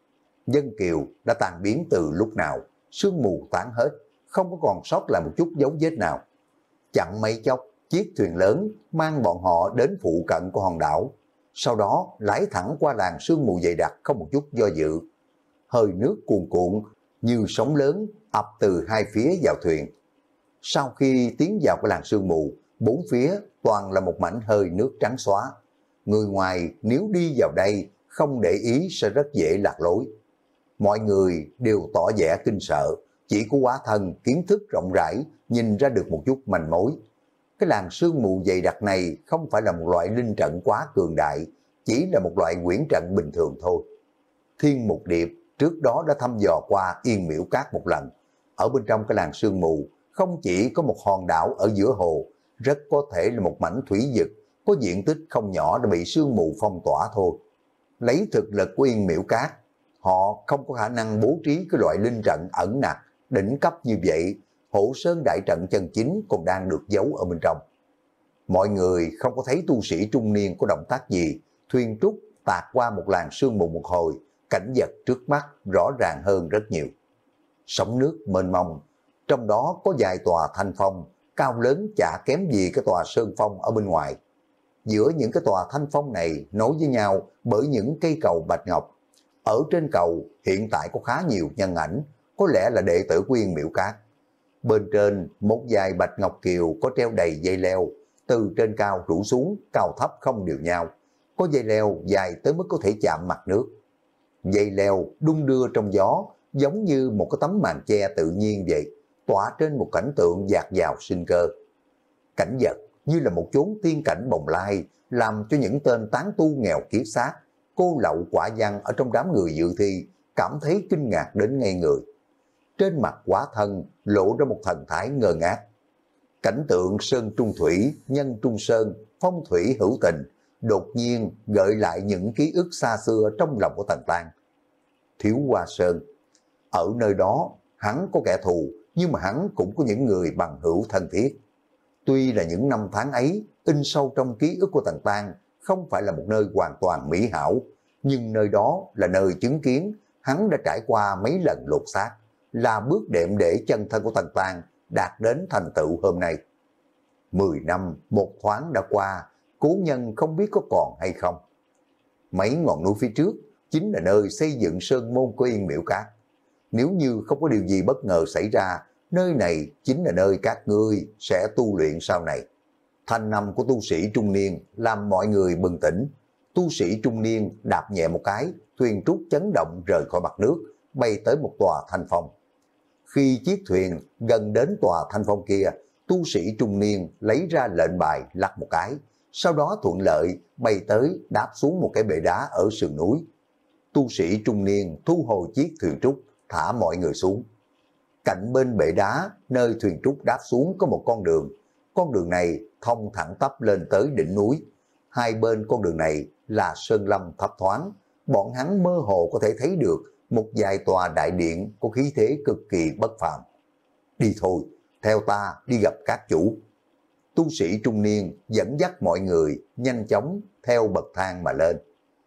Dân kiều đã tan biến từ lúc nào, sương mù tán hết, không có còn sót lại một chút dấu vết nào. Chẳng mấy chốc, chiếc thuyền lớn mang bọn họ đến phụ cận của hòn đảo, sau đó lái thẳng qua làng sương mù dày đặc không một chút do dự. Hơi nước cuồn cuộn như sóng lớn ập từ hai phía vào thuyền. Sau khi tiến vào cái làng sương mù, bốn phía toàn là một mảnh hơi nước trắng xóa. Người ngoài nếu đi vào đây không để ý sẽ rất dễ lạc lối. Mọi người đều tỏ vẻ kinh sợ, chỉ có Quá Thân kiến thức rộng rãi nhìn ra được một chút manh mối. Cái làng sương mù dày đặc này không phải là một loại linh trận quá cường đại, chỉ là một loại quyển trận bình thường thôi. Thiên Mục Điệp trước đó đã thăm dò qua Yên Miễu Các một lần. Ở bên trong cái làng sương mù không chỉ có một hòn đảo ở giữa hồ, rất có thể là một mảnh thủy vực có diện tích không nhỏ đã bị sương mù phong tỏa thôi. Lấy thực lực của Yên Miễu Các, họ không có khả năng bố trí cái loại linh trận ẩn nặc đỉnh cấp như vậy. Hộ Sơn đại trận chân chính còn đang được giấu ở bên trong. Mọi người không có thấy tu sĩ trung niên có động tác gì, thuyền trúc tạt qua một làn sương mù một hồi, cảnh vật trước mắt rõ ràng hơn rất nhiều. Sóng nước mênh mông, trong đó có vài tòa thanh phong, cao lớn chả kém gì cái tòa sơn phong ở bên ngoài. Giữa những cái tòa thanh phong này nối với nhau bởi những cây cầu bạch ngọc. Ở trên cầu hiện tại có khá nhiều nhân ảnh, có lẽ là đệ tử của Yên Miễu Các. Bên trên một vài bạch ngọc kiều có treo đầy dây leo, từ trên cao rủ xuống, cao thấp không đều nhau. Có dây leo dài tới mức có thể chạm mặt nước. Dây leo đung đưa trong gió, giống như một cái tấm màn che tự nhiên vậy, tỏa trên một cảnh tượng dạt dào sinh cơ. Cảnh vật như là một chốn tiên cảnh bồng lai, làm cho những tên tán tu nghèo kiết xác, cô lậu quả văn ở trong đám người dự thi cảm thấy kinh ngạc đến ngây người. Trên mặt Quá Thân lộ ra một thần thái ngơ ngác. Cảnh tượng sơn trung thủy, nhân trung sơn, phong thủy hữu tình, đột nhiên gợi lại những ký ức xa xưa trong lòng của Tần Tăng. Thiếu Hoa Sơn, ở nơi đó hắn có kẻ thù, nhưng mà hắn cũng có những người bằng hữu thân thiết. Tuy là những năm tháng ấy in sâu trong ký ức của Tần Tăng không phải là một nơi hoàn toàn mỹ hảo, nhưng nơi đó là nơi chứng kiến hắn đã trải qua mấy lần lột xác, là bước đệm để chân thân của Tần Tăng đạt đến thành tựu hôm nay. Mười năm một thoáng đã qua, cố nhân không biết có còn hay không. Mấy ngọn núi phía trước chính là nơi xây dựng sơn môn của Yên Miễu Các. Nếu như không có điều gì bất ngờ xảy ra, nơi này chính là nơi các ngươi sẽ tu luyện sau này. Thanh âm của tu sĩ trung niên làm mọi người bừng tỉnh. Tu sĩ trung niên đạp nhẹ một cái, thuyền trúc chấn động rời khỏi mặt nước, bay tới một tòa thanh phong. Khi chiếc thuyền gần đến tòa thanh phong kia, tu sĩ trung niên lấy ra lệnh bài lắc một cái, sau đó thuận lợi bay tới đáp xuống một cái bệ đá ở sườn núi. Tu sĩ trung niên thu hồi chiếc thuyền trúc, thả mọi người xuống. Cạnh bên bệ đá, nơi thuyền trúc đáp xuống có một con đường. Con đường này thông thẳng tắp lên tới đỉnh núi. Hai bên con đường này là sơn lâm thấp thoáng. Bọn hắn mơ hồ có thể thấy được một vài tòa đại điện có khí thế cực kỳ bất phàm. Đi thôi, theo ta đi gặp các chủ. Tu sĩ trung niên dẫn dắt mọi người nhanh chóng theo bậc thang mà lên.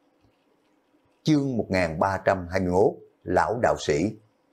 Chương một nghìn ba trăm hai mươi mốt, Lão Đạo Sĩ.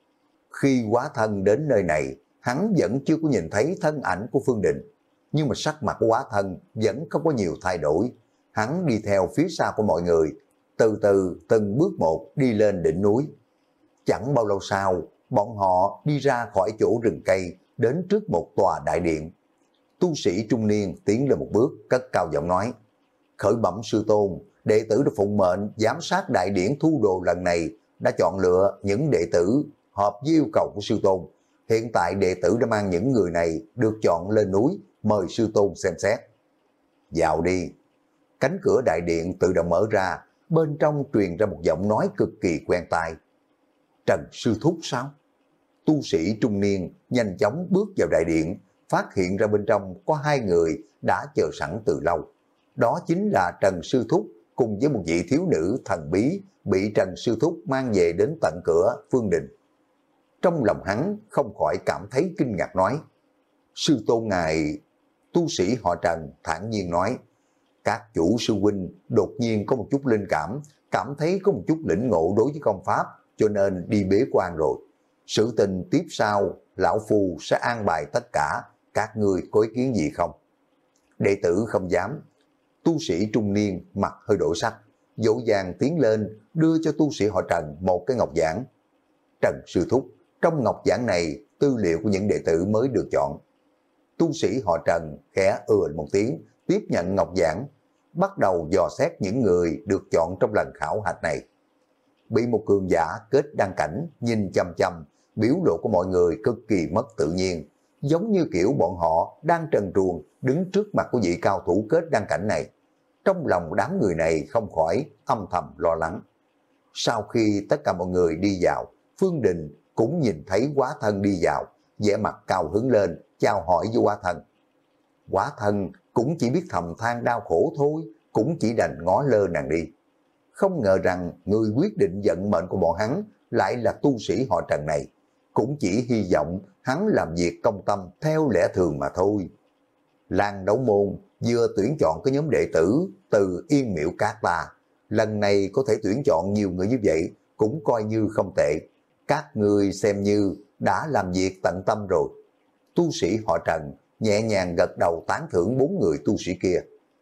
Khi Quá Thân đến nơi này, hắn vẫn chưa có nhìn thấy thân ảnh của Phương Định. Nhưng mà sắc mặt của Quá Thân vẫn không có nhiều thay đổi. Hắn đi theo phía sau của mọi người, từ từ từng bước một đi lên đỉnh núi. Chẳng bao lâu sau, bọn họ đi ra khỏi chỗ rừng cây, đến trước một tòa đại điện. Tu sĩ trung niên tiến lên một bước, cất cao giọng nói: khởi bẩm sư tôn, đệ tử được phụng mệnh giám sát đại điển thu đồ lần này, đã chọn lựa những đệ tử hợp với yêu cầu của sư tôn. Hiện tại đệ tử đã mang những người này được chọn lên núi, mời sư tôn xem xét. Vào đi. Cánh cửa đại điện tự động mở ra, bên trong truyền ra một giọng nói cực kỳ quen tai. Trần sư thúc sao? Tu sĩ trung niên nhanh chóng bước vào đại điện, phát hiện ra bên trong có hai người đã chờ sẵn từ lâu. Đó chính là Trần sư thúc cùng với một vị thiếu nữ thần bí bị Trần sư thúc mang về đến tận cửa Phương Đình. Trong lòng hắn không khỏi cảm thấy kinh ngạc nói: sư tôn ngài. Tu sĩ họ Trần thản nhiên nói: các chủ sư huynh đột nhiên có một chút linh cảm, cảm thấy có một chút lĩnh ngộ đối với công pháp, cho nên đi bế quan rồi. Sự tình tiếp sau, lão phu sẽ an bài tất cả, các ngươi có ý kiến gì không? Đệ tử không dám. Tu sĩ trung niên mặt hơi đổi sắc, dỗ dàng tiến lên đưa cho tu sĩ họ Trần một cái ngọc giản. Trần sư thúc, trong ngọc giản này tư liệu của những đệ tử mới được chọn. Tu sĩ họ Trần khẽ ừa một tiếng, tiếp nhận ngọc giản, bắt đầu dò xét những người được chọn trong lần khảo hạch này. Bị một cường giả kết đăng cảnh nhìn chăm chăm, biểu lộ của mọi người cực kỳ mất tự nhiên, giống như kiểu bọn họ đang trần truồng đứng trước mặt của vị cao thủ kết đăng cảnh này. Trong lòng đám người này không khỏi âm thầm lo lắng. Sau khi tất cả mọi người đi vào, Phương Đình cũng nhìn thấy Quá Thân đi vào, vẻ mặt cao hứng lên, chào hỏi với Quá Thân. Quá Thân cũng chỉ biết thầm than đau khổ thôi, cũng chỉ đành ngó lơ nàng đi. Không ngờ rằng người quyết định vận mệnh của bọn hắn lại là tu sĩ họ Trần này, cũng chỉ hy vọng hắn làm việc công tâm theo lẽ thường mà thôi. Làng Đấu Môn vừa tuyển chọn cái nhóm đệ tử từ Yên Miễu Cát ta, lần này có thể tuyển chọn nhiều người như vậy cũng coi như không tệ. Các ngươi xem như đã làm việc tận tâm rồi. Tu sĩ họ Trần nhẹ nhàng gật đầu tán thưởng bốn người tu sĩ kia.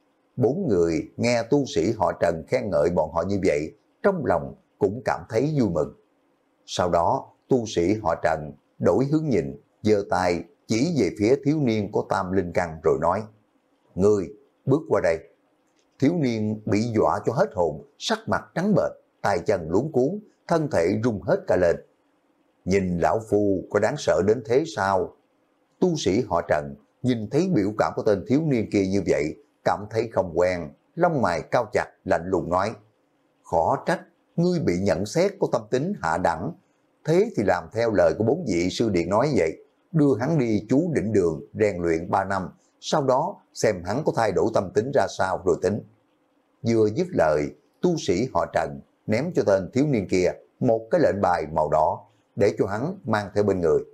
Bốn người nghe tu sĩ họ Trần khen ngợi bọn họ như vậy, trong lòng cũng cảm thấy vui mừng. Sau đó tu sĩ họ Trần đổi hướng nhìn, giơ tay chỉ về phía thiếu niên của Tam Linh Căn rồi nói: ngươi bước qua đây. Thiếu niên bị dọa cho hết hồn, sắc mặt trắng bệch, tay chân luống cuống, thân thể rung hết cả lên. Nhìn lão phu có đáng sợ đến thế sao? Tu sĩ họ Trần nhìn thấy biểu cảm của tên thiếu niên kia như vậy, cảm thấy không quen, lông mày cao chặt lạnh lùng nói: khó trách ngươi bị nhận xét có tâm tính hạ đẳng, thế thì làm theo lời của bốn vị sư điện nói vậy, đưa hắn đi chú đỉnh đường rèn luyện ba năm, sau đó xem hắn có thay đổi tâm tính ra sao rồi tính. Vừa dứt lời, tu sĩ họ Trần ném cho tên thiếu niên kia một cái lệnh bài màu đỏ để cho hắn mang theo bên người.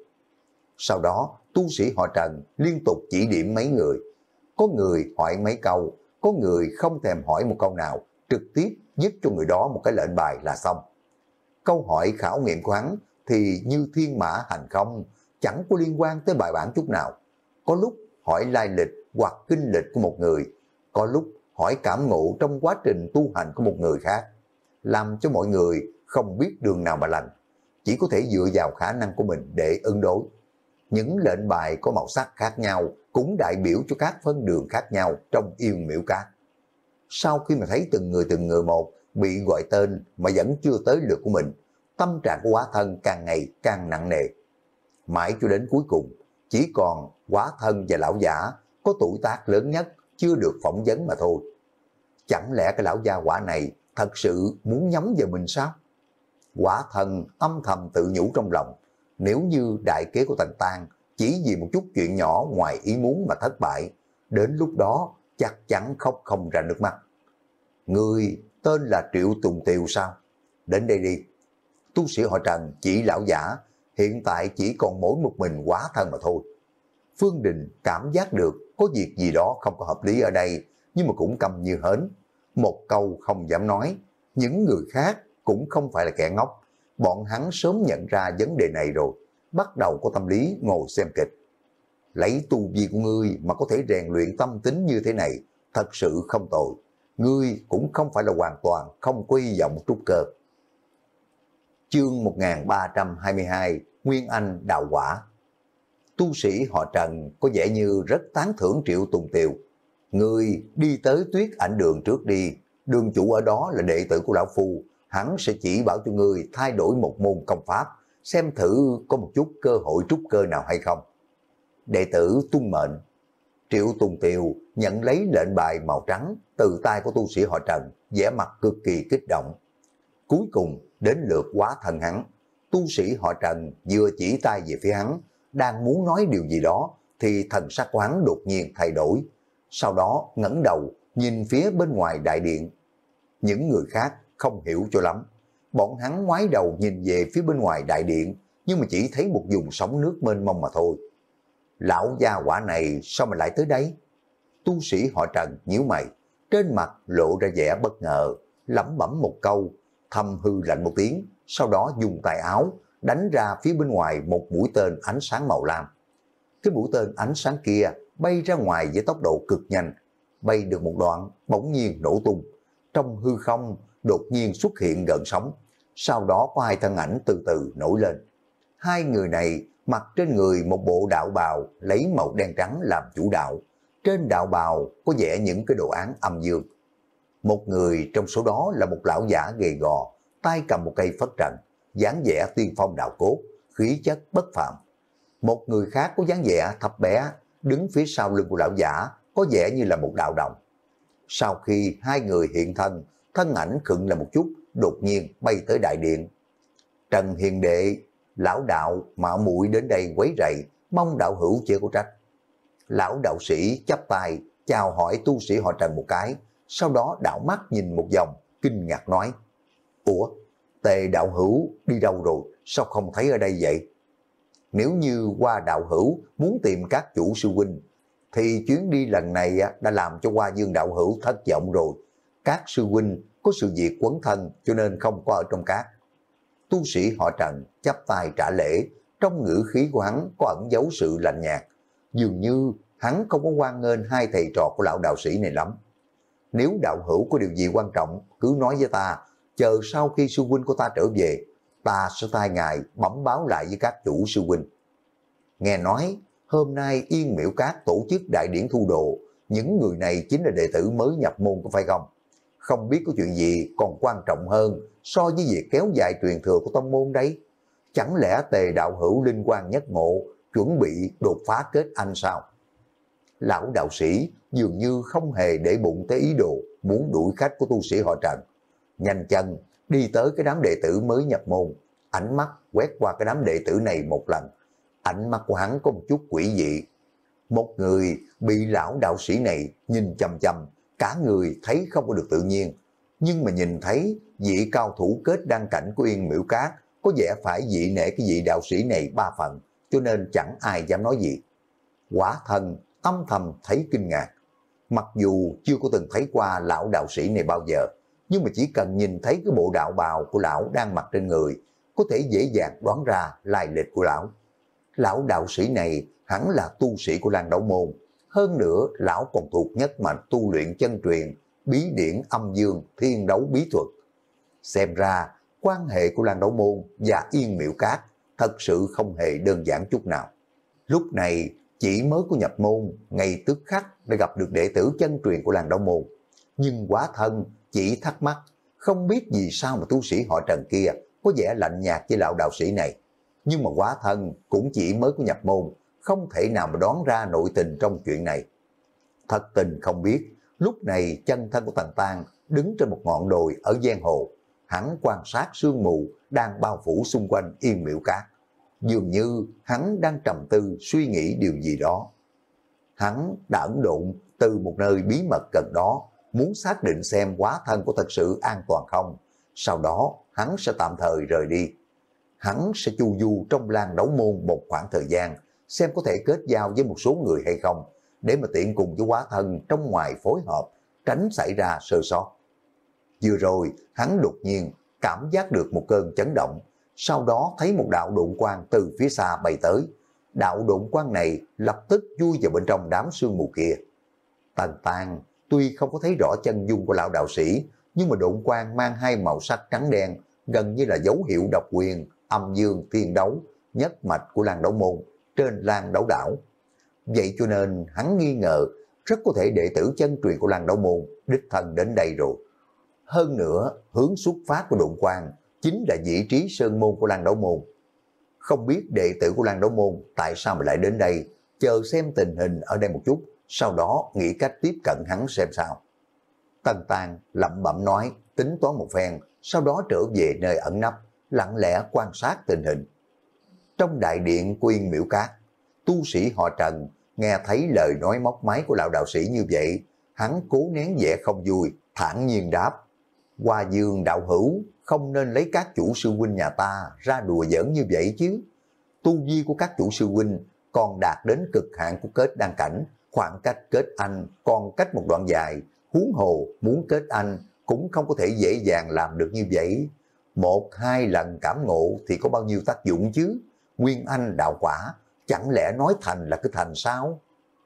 Sau đó tu sĩ họ Trần liên tục chỉ điểm mấy người, có người hỏi mấy câu, có người không thèm hỏi một câu nào, trực tiếp dứt cho người đó một cái lệnh bài là xong. Câu hỏi khảo nghiệm của hắn thì như thiên mã hành không, chẳng có liên quan tới bài bản chút nào. Có lúc hỏi lai lịch hoặc kinh lịch của một người, có lúc hỏi cảm ngộ trong quá trình tu hành của một người khác, làm cho mọi người không biết đường nào mà lành, chỉ có thể dựa vào khả năng của mình để ứng đối. Những lệnh bài có màu sắc khác nhau cũng đại biểu cho các phân đường khác nhau trong Yên Miễu Cát. Sau khi mà thấy từng người từng người một bị gọi tên mà vẫn chưa tới lượt của mình, tâm trạng của Quá Thân càng ngày càng nặng nề. Mãi cho đến cuối cùng, chỉ còn Quá Thân và lão giả có tuổi tác lớn nhất chưa được phỏng vấn mà thôi. Chẳng lẽ cái lão gia quả này thật sự muốn nhắm vào mình sao? Quá Thân âm thầm tự nhủ trong lòng, nếu như đại kế của Tần Tan chỉ vì một chút chuyện nhỏ ngoài ý muốn mà thất bại, đến lúc đó chắc chắn khóc không ra nước mắt. Người tên là Triệu Tùng Tiều sao? Đến đây đi. Tu sĩ họ Trần chỉ lão giả, hiện tại chỉ còn mỗi một mình Quá Thân mà thôi. Phương Đình cảm giác được có việc gì đó không có hợp lý ở đây, nhưng mà cũng câm như hến. Một câu không dám nói, những người khác cũng không phải là kẻ ngốc. Bọn hắn sớm nhận ra vấn đề này rồi, bắt đầu có tâm lý ngồi xem kịch. Lấy tu vi của ngươi mà có thể rèn luyện tâm tính như thế này, thật sự không tồi. ngươi cũng không phải là hoàn toàn không có hy vọng trúc cơ. Chương một nghìn ba trăm hai mươi hai, Nguyên Anh đạo quả. Tu sĩ họ Trần có vẻ như rất tán thưởng Triệu Tùng Tiều. Ngươi đi tới Tuyết Ảnh Đường trước đi, đường chủ ở đó là đệ tử của lão phu, hắn sẽ chỉ bảo cho ngươi thay đổi một môn công pháp, xem thử có một chút cơ hội trúc cơ nào hay không. Đệ tử tuân mệnh. Triệu Tùng Tiều nhận lấy lệnh bài màu trắng từ tay của tu sĩ họ Trần, vẻ mặt cực kỳ kích động. Cuối cùng đến lượt Quá Thân hắn. Tu sĩ họ Trần vừa chỉ tay về phía hắn, đang muốn nói điều gì đó thì thần sắc của hắn đột nhiên thay đổi. Sau đó ngẩng đầu nhìn phía bên ngoài đại điện. Những người khác không hiểu cho lắm. Bọn hắn ngoái đầu nhìn về phía bên ngoài đại điện, nhưng mà chỉ thấy một vùng sóng nước mênh mông mà thôi. Lão gia hỏa này sao mà lại tới đây? Tu sĩ họ Trần nhíu mày, trên mặt lộ ra vẻ bất ngờ, lẩm bẩm một câu, thầm hư lạnh một tiếng, sau đó dùng tay áo đánh ra phía bên ngoài một mũi tên ánh sáng màu lam. Cái mũi tên ánh sáng kia bay ra ngoài với tốc độ cực nhanh, bay được một đoạn bỗng nhiên nổ tung. Trong hư không đột nhiên xuất hiện gợn sóng, sau đó có hai thân ảnh từ từ nổi lên. Hai người này mặc trên người một bộ đạo bào lấy màu đen trắng làm chủ đạo, trên đạo bào có vẽ những cái đồ án âm dương. Một người trong số đó là một lão giả gầy gò, tay cầm một cây phất trần, dáng vẻ tiên phong đạo cốt, khí chất bất phàm. Một người khác có dáng vẻ thấp bé, đứng phía sau lưng của lão giả, có vẻ như là một đạo đồng. Sau khi hai người hiện thân, thân ảnh khựng lại một chút, đột nhiên bay tới đại điện. Trần Hiền Đệ, lão đạo mạo muội đến đây quấy rầy, mong đạo hữu chớ có trách. Lão đạo sĩ chắp tay chào hỏi tu sĩ họ Trần một cái, sau đó đảo mắt nhìn một vòng, kinh ngạc nói: Ủa, Tề đạo hữu đi đâu rồi, sao không thấy ở đây vậy? Nếu như Hoa đạo hữu muốn tìm các chủ sư huynh, thì chuyến đi lần này đã làm cho Hoa Dương đạo hữu thất vọng rồi. Các sư huynh có sự việc quấn thân cho nên không có ở trong cát. Tu sĩ họ Trần chắp tay trả lễ, trong ngữ khí của hắn có ẩn giấu sự lạnh nhạt, dường như hắn không có hoan nghênh hai thầy trò của lão đạo sĩ này lắm. Nếu đạo hữu có điều gì quan trọng, cứ nói với ta, chờ sau khi sư huynh của ta trở về, ta sẽ thay ngài bẩm báo lại với các chủ sư huynh. Nghe nói, hôm nay Yên Miễu Cát tổ chức đại điển thu đồ, những người này chính là đệ tử mới nhập môn có phải không? Không biết có chuyện gì còn quan trọng hơn so với việc kéo dài truyền thừa của tông môn đấy. Chẳng lẽ Tề đạo hữu linh quan nhất ngộ, chuẩn bị đột phá kết anh sao? Lão đạo sĩ dường như không hề để bụng tới ý đồ muốn đuổi khách của tu sĩ họ Trần. Nhanh chân đi tới cái đám đệ tử mới nhập môn, ánh mắt quét qua cái đám đệ tử này một lần. Ánh mắt của hắn có một chút quỷ dị. Một người bị lão đạo sĩ này nhìn chằm chằm, cả người thấy không có được tự nhiên. Nhưng mà nhìn thấy vị cao thủ kết đăng cảnh của Yên Miễu Cát có vẻ phải dị nể cái vị đạo sĩ này ba phần, cho nên chẳng ai dám nói gì. Quả Thân âm thầm thấy kinh ngạc. Mặc dù chưa có từng thấy qua lão đạo sĩ này bao giờ, nhưng mà chỉ cần nhìn thấy cái bộ đạo bào của lão đang mặc trên người, có thể dễ dàng đoán ra lai lịch của lão. Lão đạo sĩ này hẳn là tu sĩ của Lan Đấu Môn. Hơn nữa, lão còn thuộc nhất mạch tu luyện chân truyền, bí điển âm dương, thiên đấu bí thuật. Xem ra, quan hệ của Lan Đấu Môn và Yên Miễu Cát thật sự không hề đơn giản chút nào. Lúc này, chỉ mới có nhập môn, ngay tức khắc đã gặp được đệ tử chân truyền của Lan Đấu Môn. Nhưng Quá Thân chỉ thắc mắc, không biết vì sao mà tu sĩ họ Trần kia có vẻ lạnh nhạt với lão đạo sĩ này. Nhưng mà Quá Thân cũng chỉ mới có nhập môn, không thể nào mà đoán ra nội tình trong chuyện này. Thật tình không biết, lúc này chân thân của Tần Tang đứng trên một ngọn đồi ở giang hồ, hắn quan sát sương mù đang bao phủ xung quanh Yên Miễu Cát. Dường như hắn đang trầm tư suy nghĩ điều gì đó. Hắn đã ẩn độn từ một nơi bí mật gần đó, muốn xác định xem Quá Thân có thật sự an toàn không. Sau đó hắn sẽ tạm thời rời đi. Hắn sẽ chu du trong Lan Đấu Môn một khoảng thời gian, xem có thể kết giao với một số người hay không, để mà tiện cùng với Quá Thân trong ngoài phối hợp, tránh xảy ra sơ sót. Vừa rồi, hắn đột nhiên cảm giác được một cơn chấn động, sau đó thấy một đạo độn quang từ phía xa bay tới. Đạo độn quang này lập tức chui vào bên trong đám sương mù kia. Tần Tang Tuy không có thấy rõ chân dung của lão đạo sĩ, nhưng mà độn quang mang hai màu sắc trắng đen, gần như là dấu hiệu độc quyền, âm dương thiên đấu, nhất mạch của Lan Đấu Môn, trên Lan Đấu Đảo. Vậy cho nên hắn nghi ngờ, rất có thể đệ tử chân truyền của Lan Đấu Môn đích thân đến đây rồi. Hơn nữa, hướng xuất phát của độn quang chính là vị trí sơn môn của Lan Đấu Môn. Không biết đệ tử của Lan Đấu Môn tại sao mà lại đến đây, chờ xem tình hình ở đây một chút, sau đó nghĩ cách tiếp cận hắn xem sao. Tân Tàng lẩm bẩm nói, tính toán một phen, sau đó trở về nơi ẩn nấp, lặng lẽ quan sát tình hình. Trong đại điện của Yên Miễu Cát, tu sĩ họ Trần nghe thấy lời nói móc máy của lão đạo sĩ như vậy, hắn cố nén vẻ không vui, thản nhiên đáp: Hoa Dương đạo hữu, không nên lấy các chủ sư huynh nhà ta ra đùa giỡn như vậy chứ. Tu vi của các chủ sư huynh còn đạt đến cực hạn của kết đan cảnh, khoảng cách kết anh còn cách một đoạn dài, huống hồ muốn kết anh cũng không có thể dễ dàng làm được như vậy. Một hai lần cảm ngộ thì có bao nhiêu tác dụng chứ? Nguyên anh đạo quả, chẳng lẽ nói thành là cái thành sao?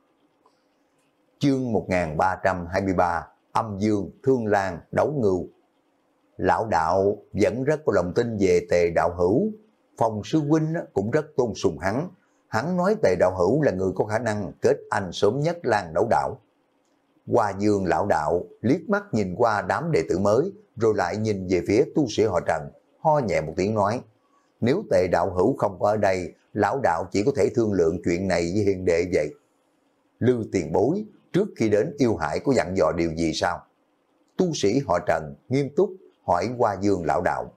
Chương một nghìn ba trăm hai mươi ba, Âm Dương Thương Lan Đấu Ngưu. Lão đạo vẫn rất có lòng tin về Tề đạo hữu, Phong sư huynh cũng rất tôn sùng hắn. Hắn nói Tề đạo hữu là người có khả năng kết anh sớm nhất Lan Đấu Đảo. Hoa Dương lão đạo liếc mắt nhìn qua đám đệ tử mới, rồi lại nhìn về phía tu sĩ họ Trần, ho nhẹ một tiếng nói: Nếu Tề đạo hữu không có ở đây, lão đạo chỉ có thể thương lượng chuyện này với hiền đệ vậy. Lư tiền bối trước khi đến Yêu Hải có dặn dò điều gì sao? Tu sĩ họ Trần nghiêm túc hỏi Hoa Dương lão đạo.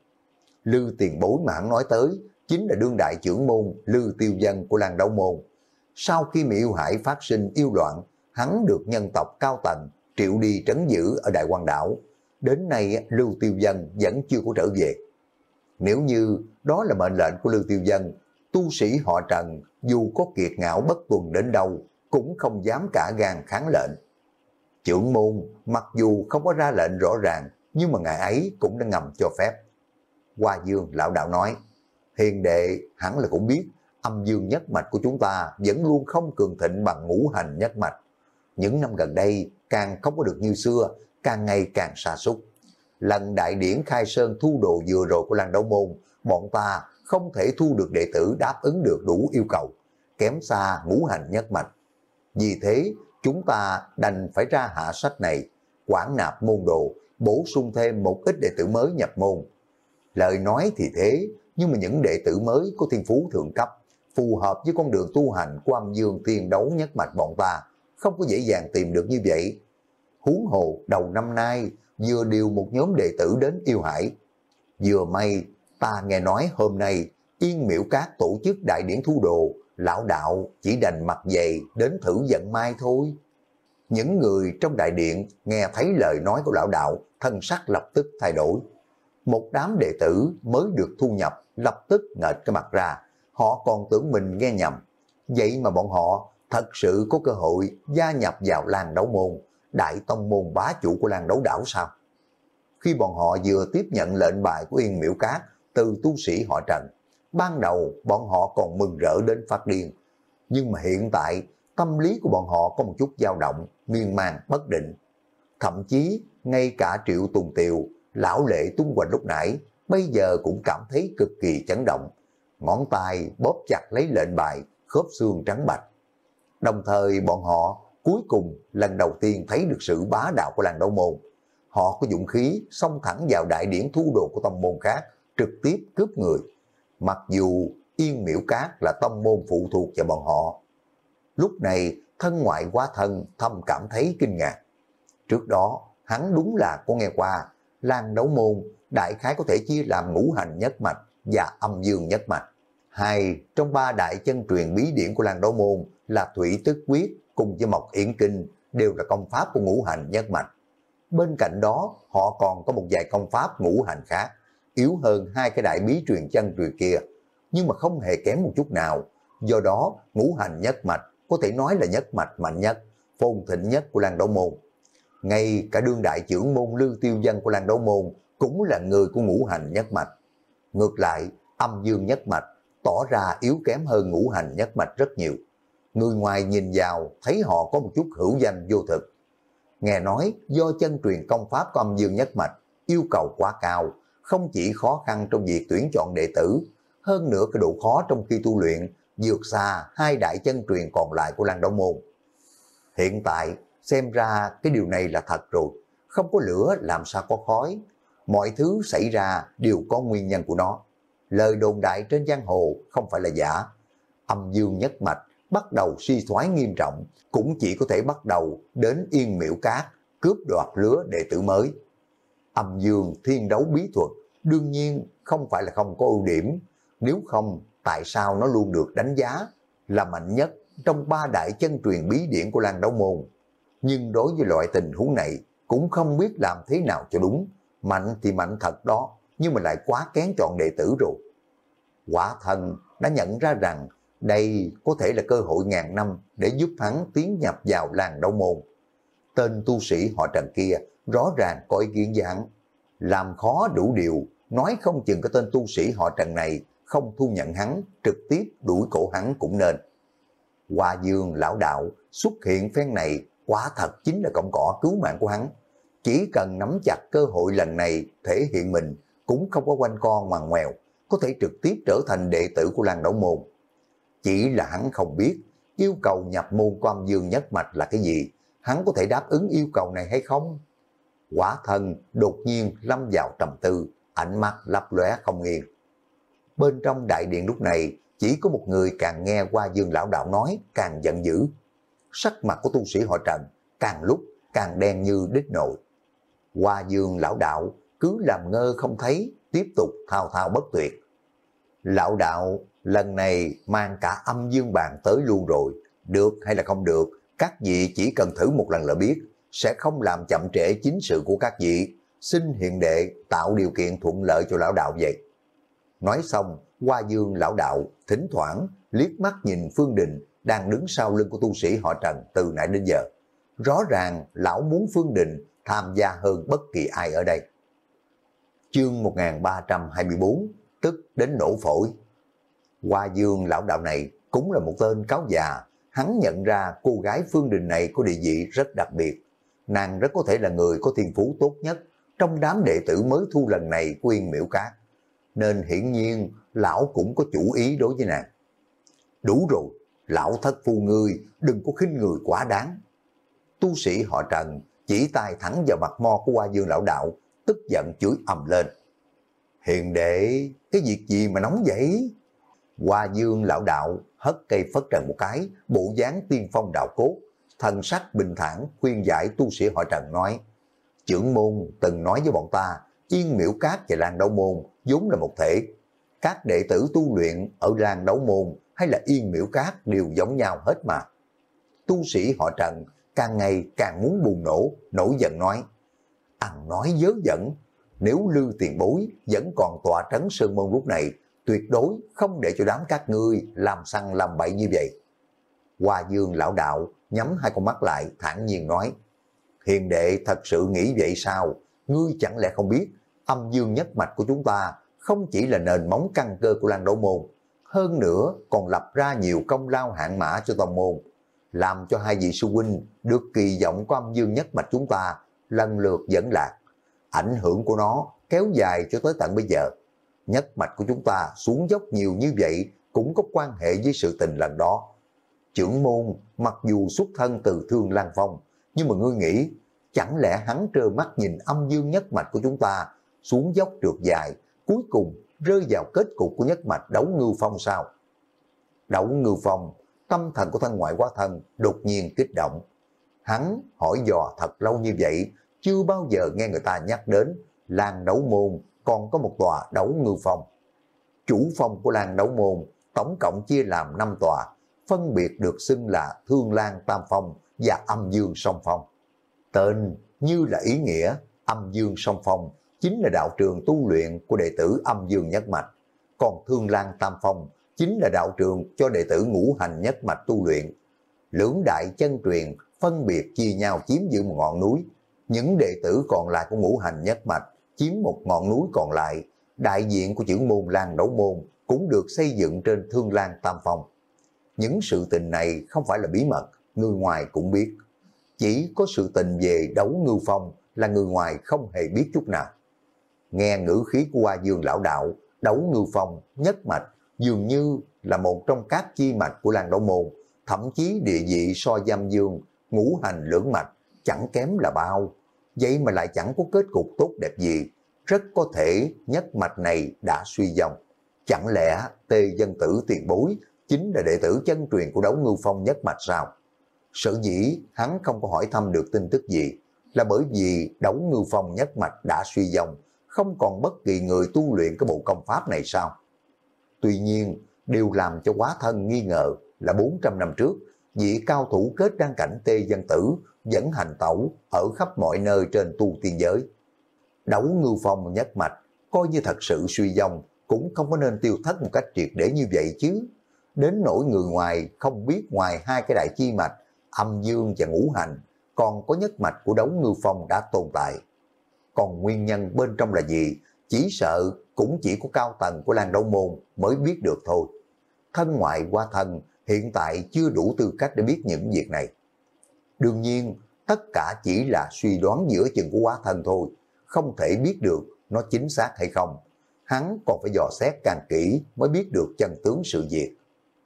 Lư tiền bối mà hắn nói tới chính là đương đại trưởng môn Lư Tiêu Dân của Lan Đấu Môn. Sau khi mà Yêu Hải phát sinh yêu loạn, hắn được nhân tộc cao tầng triệu đi trấn giữ ở Đại Quan Đảo. Đến nay Lưu Tiêu Dân vẫn chưa có trở về. Nếu như đó là mệnh lệnh của Lưu Tiêu Dân, tu sĩ họ Trần dù có kiệt ngạo bất tuần đến đâu cũng không dám cả gan kháng lệnh. Trưởng môn mặc dù không có ra lệnh rõ ràng, nhưng mà ngài ấy cũng đã ngầm cho phép. Hoa Dương lão đạo nói: Hiền đệ hẳn là cũng biết, âm dương nhất mạch của chúng ta vẫn luôn không cường thịnh bằng ngũ hành nhất mạch. Những năm gần đây càng không có được như xưa, càng ngày càng sa sút. Lần đại điển khai sơn thu đồ vừa rồi của Lan Đấu Môn, bọn ta không thể thu được đệ tử đáp ứng được đủ yêu cầu, kém xa ngũ hành nhất mạch. Vì thế chúng ta đành phải ra hạ sách này, quản nạp môn đồ, bổ sung thêm một ít đệ tử mới nhập môn. Lời nói thì thế, nhưng mà những đệ tử mới có thiên phú thượng cấp, phù hợp với con đường tu hành của âm dương thiên đấu nhất mạch bọn ta, không có dễ dàng tìm được như vậy. Huống hồ đầu năm nay vừa điều một nhóm đệ tử đến Yêu Hải. Vừa may ta nghe nói hôm nay Yên Miễu Cát tổ chức đại điển thu đồ, lão đạo chỉ đành mặt dày đến thử vận may thôi. Những người trong đại điện nghe thấy lời nói của lão đạo, thân sắc lập tức thay đổi. Một đám đệ tử mới được thu nhập lập tức nghệch cái mặt ra, họ còn tưởng mình nghe nhầm. Vậy mà bọn họ thật sự có cơ hội gia nhập vào Lan Đấu Môn, đại tông môn bá chủ của Lan Đấu Đảo sao? Khi bọn họ vừa tiếp nhận lệnh bài của Yên Miễu Cát từ tu sĩ họ Trần, ban đầu bọn họ còn mừng rỡ đến phát điên. Nhưng mà hiện tại tâm lý của bọn họ có một chút dao động, miên man bất định. Thậm chí ngay cả Triệu Tùng Tiều, lão lệ tung hoành lúc nãy, bây giờ cũng cảm thấy cực kỳ chấn động. Ngón tay bóp chặt lấy lệnh bài, khớp xương trắng bạch. Đồng thời bọn họ cuối cùng lần đầu tiên thấy được sự bá đạo của Lan Đấu Môn. Họ có dũng khí xông thẳng vào đại điển thu đồ của tông môn khác, trực tiếp cướp người. Mặc dù Yên Miễu Cát là tông môn phụ thuộc vào bọn họ. Lúc này thân ngoại hóa thân thâm cảm thấy kinh ngạc. Trước đó hắn đúng là có nghe qua Lan Đấu Môn đại khái có thể chia làm ngũ hành nhất mạch và âm dương nhất mạch. Hai trong ba đại chân truyền bí điển của Lan Đấu Môn là Thủy Tức Quyết cùng với Mộc Yển Kinh đều là công pháp của ngũ hành nhất mạch. Bên cạnh đó họ còn có một vài công pháp ngũ hành khác, yếu hơn hai cái đại bí truyền chân truyền kia, nhưng mà không hề kém một chút nào. Do đó ngũ hành nhất mạch có thể nói là nhất mạch mạnh nhất, phồn thịnh nhất của Lan Đấu Môn. Ngay cả đương đại trưởng môn Lư Tiêu Dân của Lan Đấu Môn cũng là người của ngũ hành nhất mạch. Ngược lại âm dương nhất mạch tỏ ra yếu kém hơn ngũ hành nhất mạch rất nhiều. Người ngoài nhìn vào thấy họ có một chút hữu danh vô thực. nghe nói do chân truyền công pháp của Âm Dương Nhất Mạch yêu cầu quá cao, không chỉ khó khăn trong việc tuyển chọn đệ tử, hơn nữa cái độ khó trong khi tu luyện vượt xa hai đại chân truyền còn lại của Lan Đấu Môn. Hiện tại xem ra cái điều này là thật rồi, không có lửa làm sao có khói, mọi thứ xảy ra đều có nguyên nhân của nó. Lời đồn đại trên giang hồ không phải là giả. Âm Dương Nhất Mạch bắt đầu suy thoái nghiêm trọng, cũng chỉ có thể bắt đầu đến Yên Miễu Cát cướp đoạt lứa đệ tử mới. Âm Dương thiên đấu bí thuật đương nhiên không phải là không có ưu điểm, nếu không tại sao nó luôn được đánh giá là mạnh nhất trong ba đại chân truyền bí điển của Lan Đấu Môn. Nhưng đối với loại tình huống này cũng không biết làm thế nào cho đúng, mạnh thì mạnh thật đó, nhưng mà lại quá kén chọn đệ tử rồi. Quả Thần đã nhận ra rằng đây có thể là cơ hội ngàn năm để giúp hắn tiến nhập vào Lan Đấu Môn. Tên tu sĩ họ Trần kia rõ ràng có ý kiến với hắn, làm khó đủ điều, nói không chừng cái tên tu sĩ họ Trần này không thu nhận hắn, trực tiếp đuổi cổ hắn cũng nên. Hoa Dương lão đạo xuất hiện phen này quả thật chính là cọng cỏ cứu mạng của hắn. Chỉ cần nắm chặt cơ hội lần này thể hiện mình, cũng không có quanh co ngoằn ngoèo, có thể trực tiếp trở thành đệ tử của Lan Đấu Môn. Chỉ là hắn không biết yêu cầu nhập môn của Âm Dương Nhất Mạch là cái gì, hắn có thể đáp ứng yêu cầu này hay không? Quả Thần đột nhiên lâm vào trầm tư, ánh mắt lấp lóe không yên. Bên trong đại điện lúc này chỉ có một người càng nghe Hoa Dương lão đạo nói càng giận dữ. Sắc mặt của tu sĩ họ Trần càng lúc càng đen như đít nồi. Hoa Dương lão đạo cứ làm ngơ không thấy, tiếp tục thao thao bất tuyệt. Lão đạo lần này mang cả Âm Dương bàn tới luôn rồi, được hay là không được, các vị chỉ cần thử một lần là biết, sẽ không làm chậm trễ chính sự của các vị, xin hiền đệ tạo điều kiện thuận lợi cho lão đạo vậy. Nói xong, Hoa Dương lão đạo thỉnh thoảng liếc mắt nhìn Phương Đình đang đứng sau lưng của tu sĩ họ Trần từ nãy đến giờ. Rõ ràng lão muốn Phương Đình tham gia hơn bất kỳ ai ở đây. Chương một nghìn ba trăm hai mươi tư, tức đến nổ phổi. Hoa Dương lão đạo này cũng là một tên cáo già, hắn nhận ra cô gái Phương Đình này có địa vị rất đặc biệt. Nàng rất có thể là người có thiên phú tốt nhất trong đám đệ tử mới thu lần này của Yên Miễu Cát, nên hiển nhiên lão cũng có chủ ý đối với nàng. Đủ rồi, lão thất phu ngươi đừng có khinh người quá đáng. Tu sĩ họ Trần chỉ tay thẳng vào mặt mo của Hoa Dương lão đạo, tức giận chửi ầm lên. Hiền đệ, cái việc gì mà nóng vậy? Hoa Dương lão đạo hất cây phất trần một cái, bộ dáng tiên phong đạo cốt, thần sắc bình thản khuyên giải tu sĩ họ Trần nói: trưởng môn từng nói với bọn ta, Yên Miễu Cát và Lan Đấu Môn vốn là một thể. Các đệ tử tu luyện ở Lan Đấu Môn hay là Yên Miễu Cát đều giống nhau hết mà. Tu sĩ họ Trần càng ngày càng muốn bùng nổ, nổi giận nói: ăn nói dớ dẫn, nếu Lư tiền bối vẫn còn tọa trấn Sơn Môn lúc này, tuyệt đối không để cho đám các ngươi làm săn làm bậy như vậy. Hoa Dương lão đạo nhắm hai con mắt lại thản nhiên nói: hiền đệ thật sự nghĩ vậy sao? Ngươi chẳng lẽ không biết Âm Dương Nhất Mạch của chúng ta không chỉ là nền móng căn cơ của Lan Đấu Môn, hơn nữa còn lập ra nhiều công lao hạng mã cho tông môn, làm cho hai vị sư huynh được kỳ vọng của Âm Dương Nhất Mạch chúng ta lần lượt dẫn lạc. Ảnh hưởng của nó kéo dài cho tới tận bây giờ. Nhất mạch của chúng ta xuống dốc nhiều như vậy cũng có quan hệ với sự tình lần đó. Trưởng môn mặc dù xuất thân từ Thương Lan Phong, nhưng mà ngươi nghĩ chẳng lẽ hắn trơ mắt nhìn Âm Dương Nhất Mạch của chúng ta xuống dốc trượt dài, cuối cùng rơi vào kết cục của nhất mạch Đấu Ngưu Phong sao? Đấu Ngưu Phong, tâm thần của Thanh Ngoại Hóa Thân đột nhiên kích động. Hắn hỏi dò thật lâu như vậy, chưa bao giờ nghe người ta nhắc đến Lan Đấu Môn còn có một tòa Đấu Ngưu Phong. Chủ phong của Lan Đấu Môn tổng cộng chia làm năm tòa, phân biệt được xưng là Thương Lan Tam Phong và Âm Dương Song Phong. Tên như là ý nghĩa, Âm Dương Song Phong chính là đạo trường tu luyện của đệ tử Âm Dương Nhất Mạch, còn Thương Lan Tam Phong chính là đạo trường cho đệ tử Ngũ Hành Nhất Mạch tu luyện. Lưỡng đại chân truyền phân biệt chia nhau chiếm giữ một ngọn núi, những đệ tử còn lại của Ngũ Hành Nhất Mạch chiếm một ngọn núi còn lại. Đại diện của trưởng môn Lan Đấu Môn cũng được xây dựng trên Thương Lan Tam Phong. Những sự tình này không phải là bí mật, người ngoài cũng biết. chỉ có sự tình về Đấu Ngưu Phong là người ngoài không hề biết chút nào. Nghe ngữ khí của Hoa Dương lão đạo, Đấu Ngưu Phong nhất mạch dường như là một trong các chi mạch của Lan Đấu Môn, thậm chí địa vị so Giam Dương, ngũ hành lưỡng mạch chẳng kém là bao. Vậy mà lại chẳng có kết cục tốt đẹp gì, rất có thể nhất mạch này đã suy vong. Chẳng lẽ Tê Dân Tử tiền bối chính là đệ tử chân truyền của Đấu Ngưu Phong nhất mạch sao? Sở dĩ hắn không có hỏi thăm được tin tức gì là bởi vì Đấu Ngưu Phong nhất mạch đã suy vong, không còn bất kỳ người tu luyện cái bộ công pháp này sao? Tuy nhiên, điều làm cho Quá Thân nghi ngờ là bốn trăm năm trước, vị cao thủ kết đan cảnh Tê Dân Tử vẫn hành tẩu ở khắp mọi nơi trên tu tiên giới. Đấu Ngưu Phong nhất mạch coi như thật sự suy vong cũng không có nên tiêu thất một cách triệt để như vậy chứ. Đến nỗi người ngoài không biết ngoài hai cái đại chi mạch âm dương và ngũ hành, còn có nhất mạch của Đấu Ngưu Phong đã tồn tại. Còn nguyên nhân bên trong là gì, chỉ sợ cũng chỉ có cao tầng của Lan Đấu Môn mới biết được thôi. Thân ngoại Quá Thân hiện tại chưa đủ tư cách để biết những việc này. Đương nhiên, tất cả chỉ là suy đoán giữa chừng của Quá Thân thôi, không thể biết được nó chính xác hay không. Hắn còn phải dò xét càng kỹ mới biết được chân tướng sự việc.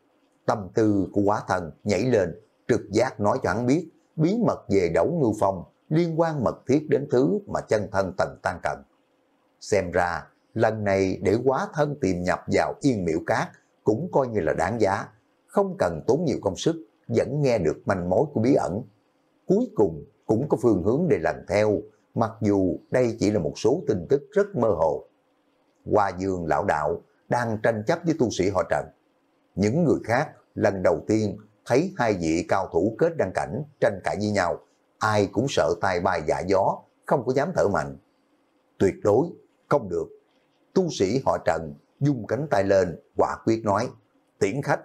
Tâm tư của Quá Thân nhảy lên, trực giác nói cho hắn biết bí mật về Đấu Ngưu Phong liên quan mật thiết đến thứ mà chân thân Tần Tăng cần. Xem ra, lần này để Quá Thân tìm nhập vào Yên Miễu Cát cũng coi như là đáng giá, không cần tốn nhiều công sức, vẫn nghe được manh mối của bí ẩn. Cuối cùng cũng có phương hướng để lần theo, mặc dù đây chỉ là một số tin tức rất mơ hồ. Hoa Dương lão đạo đang tranh chấp với tu sĩ họ Trần. Những người khác lần đầu tiên thấy hai vị cao thủ kết đăng cảnh tranh cãi với nhau, ai cũng sợ tai bay vạ gió, không có dám thở mạnh. Tuyệt đối không được. Tu sĩ họ Trần dung cánh tay lên, quả quyết nói: tiễn khách.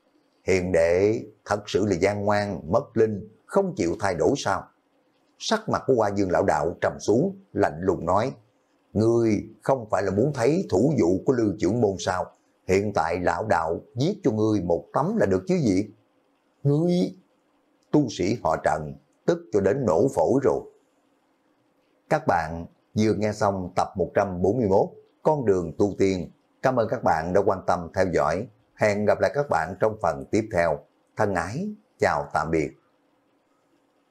Hiền đệ thật sự là gian ngoan, mất linh, không chịu thay đổi sao? Sắc mặt của Hoa Dương lão đạo trầm xuống, lạnh lùng nói: ngươi không phải là muốn thấy thủ dụ của Lưu trưởng môn sao? Hiện tại lão đạo giết cho ngươi một tấm là được chứ gì? Ngươi... Tu sĩ họ Trần tức cho đến nổ phổi rồi. Các bạn vừa nghe xong tập một trăm bốn mươi mốt Con đường tu tiên. Cảm ơn các bạn đã quan tâm theo dõi. Hẹn gặp lại các bạn trong phần tiếp theo. Thân ái, chào tạm biệt.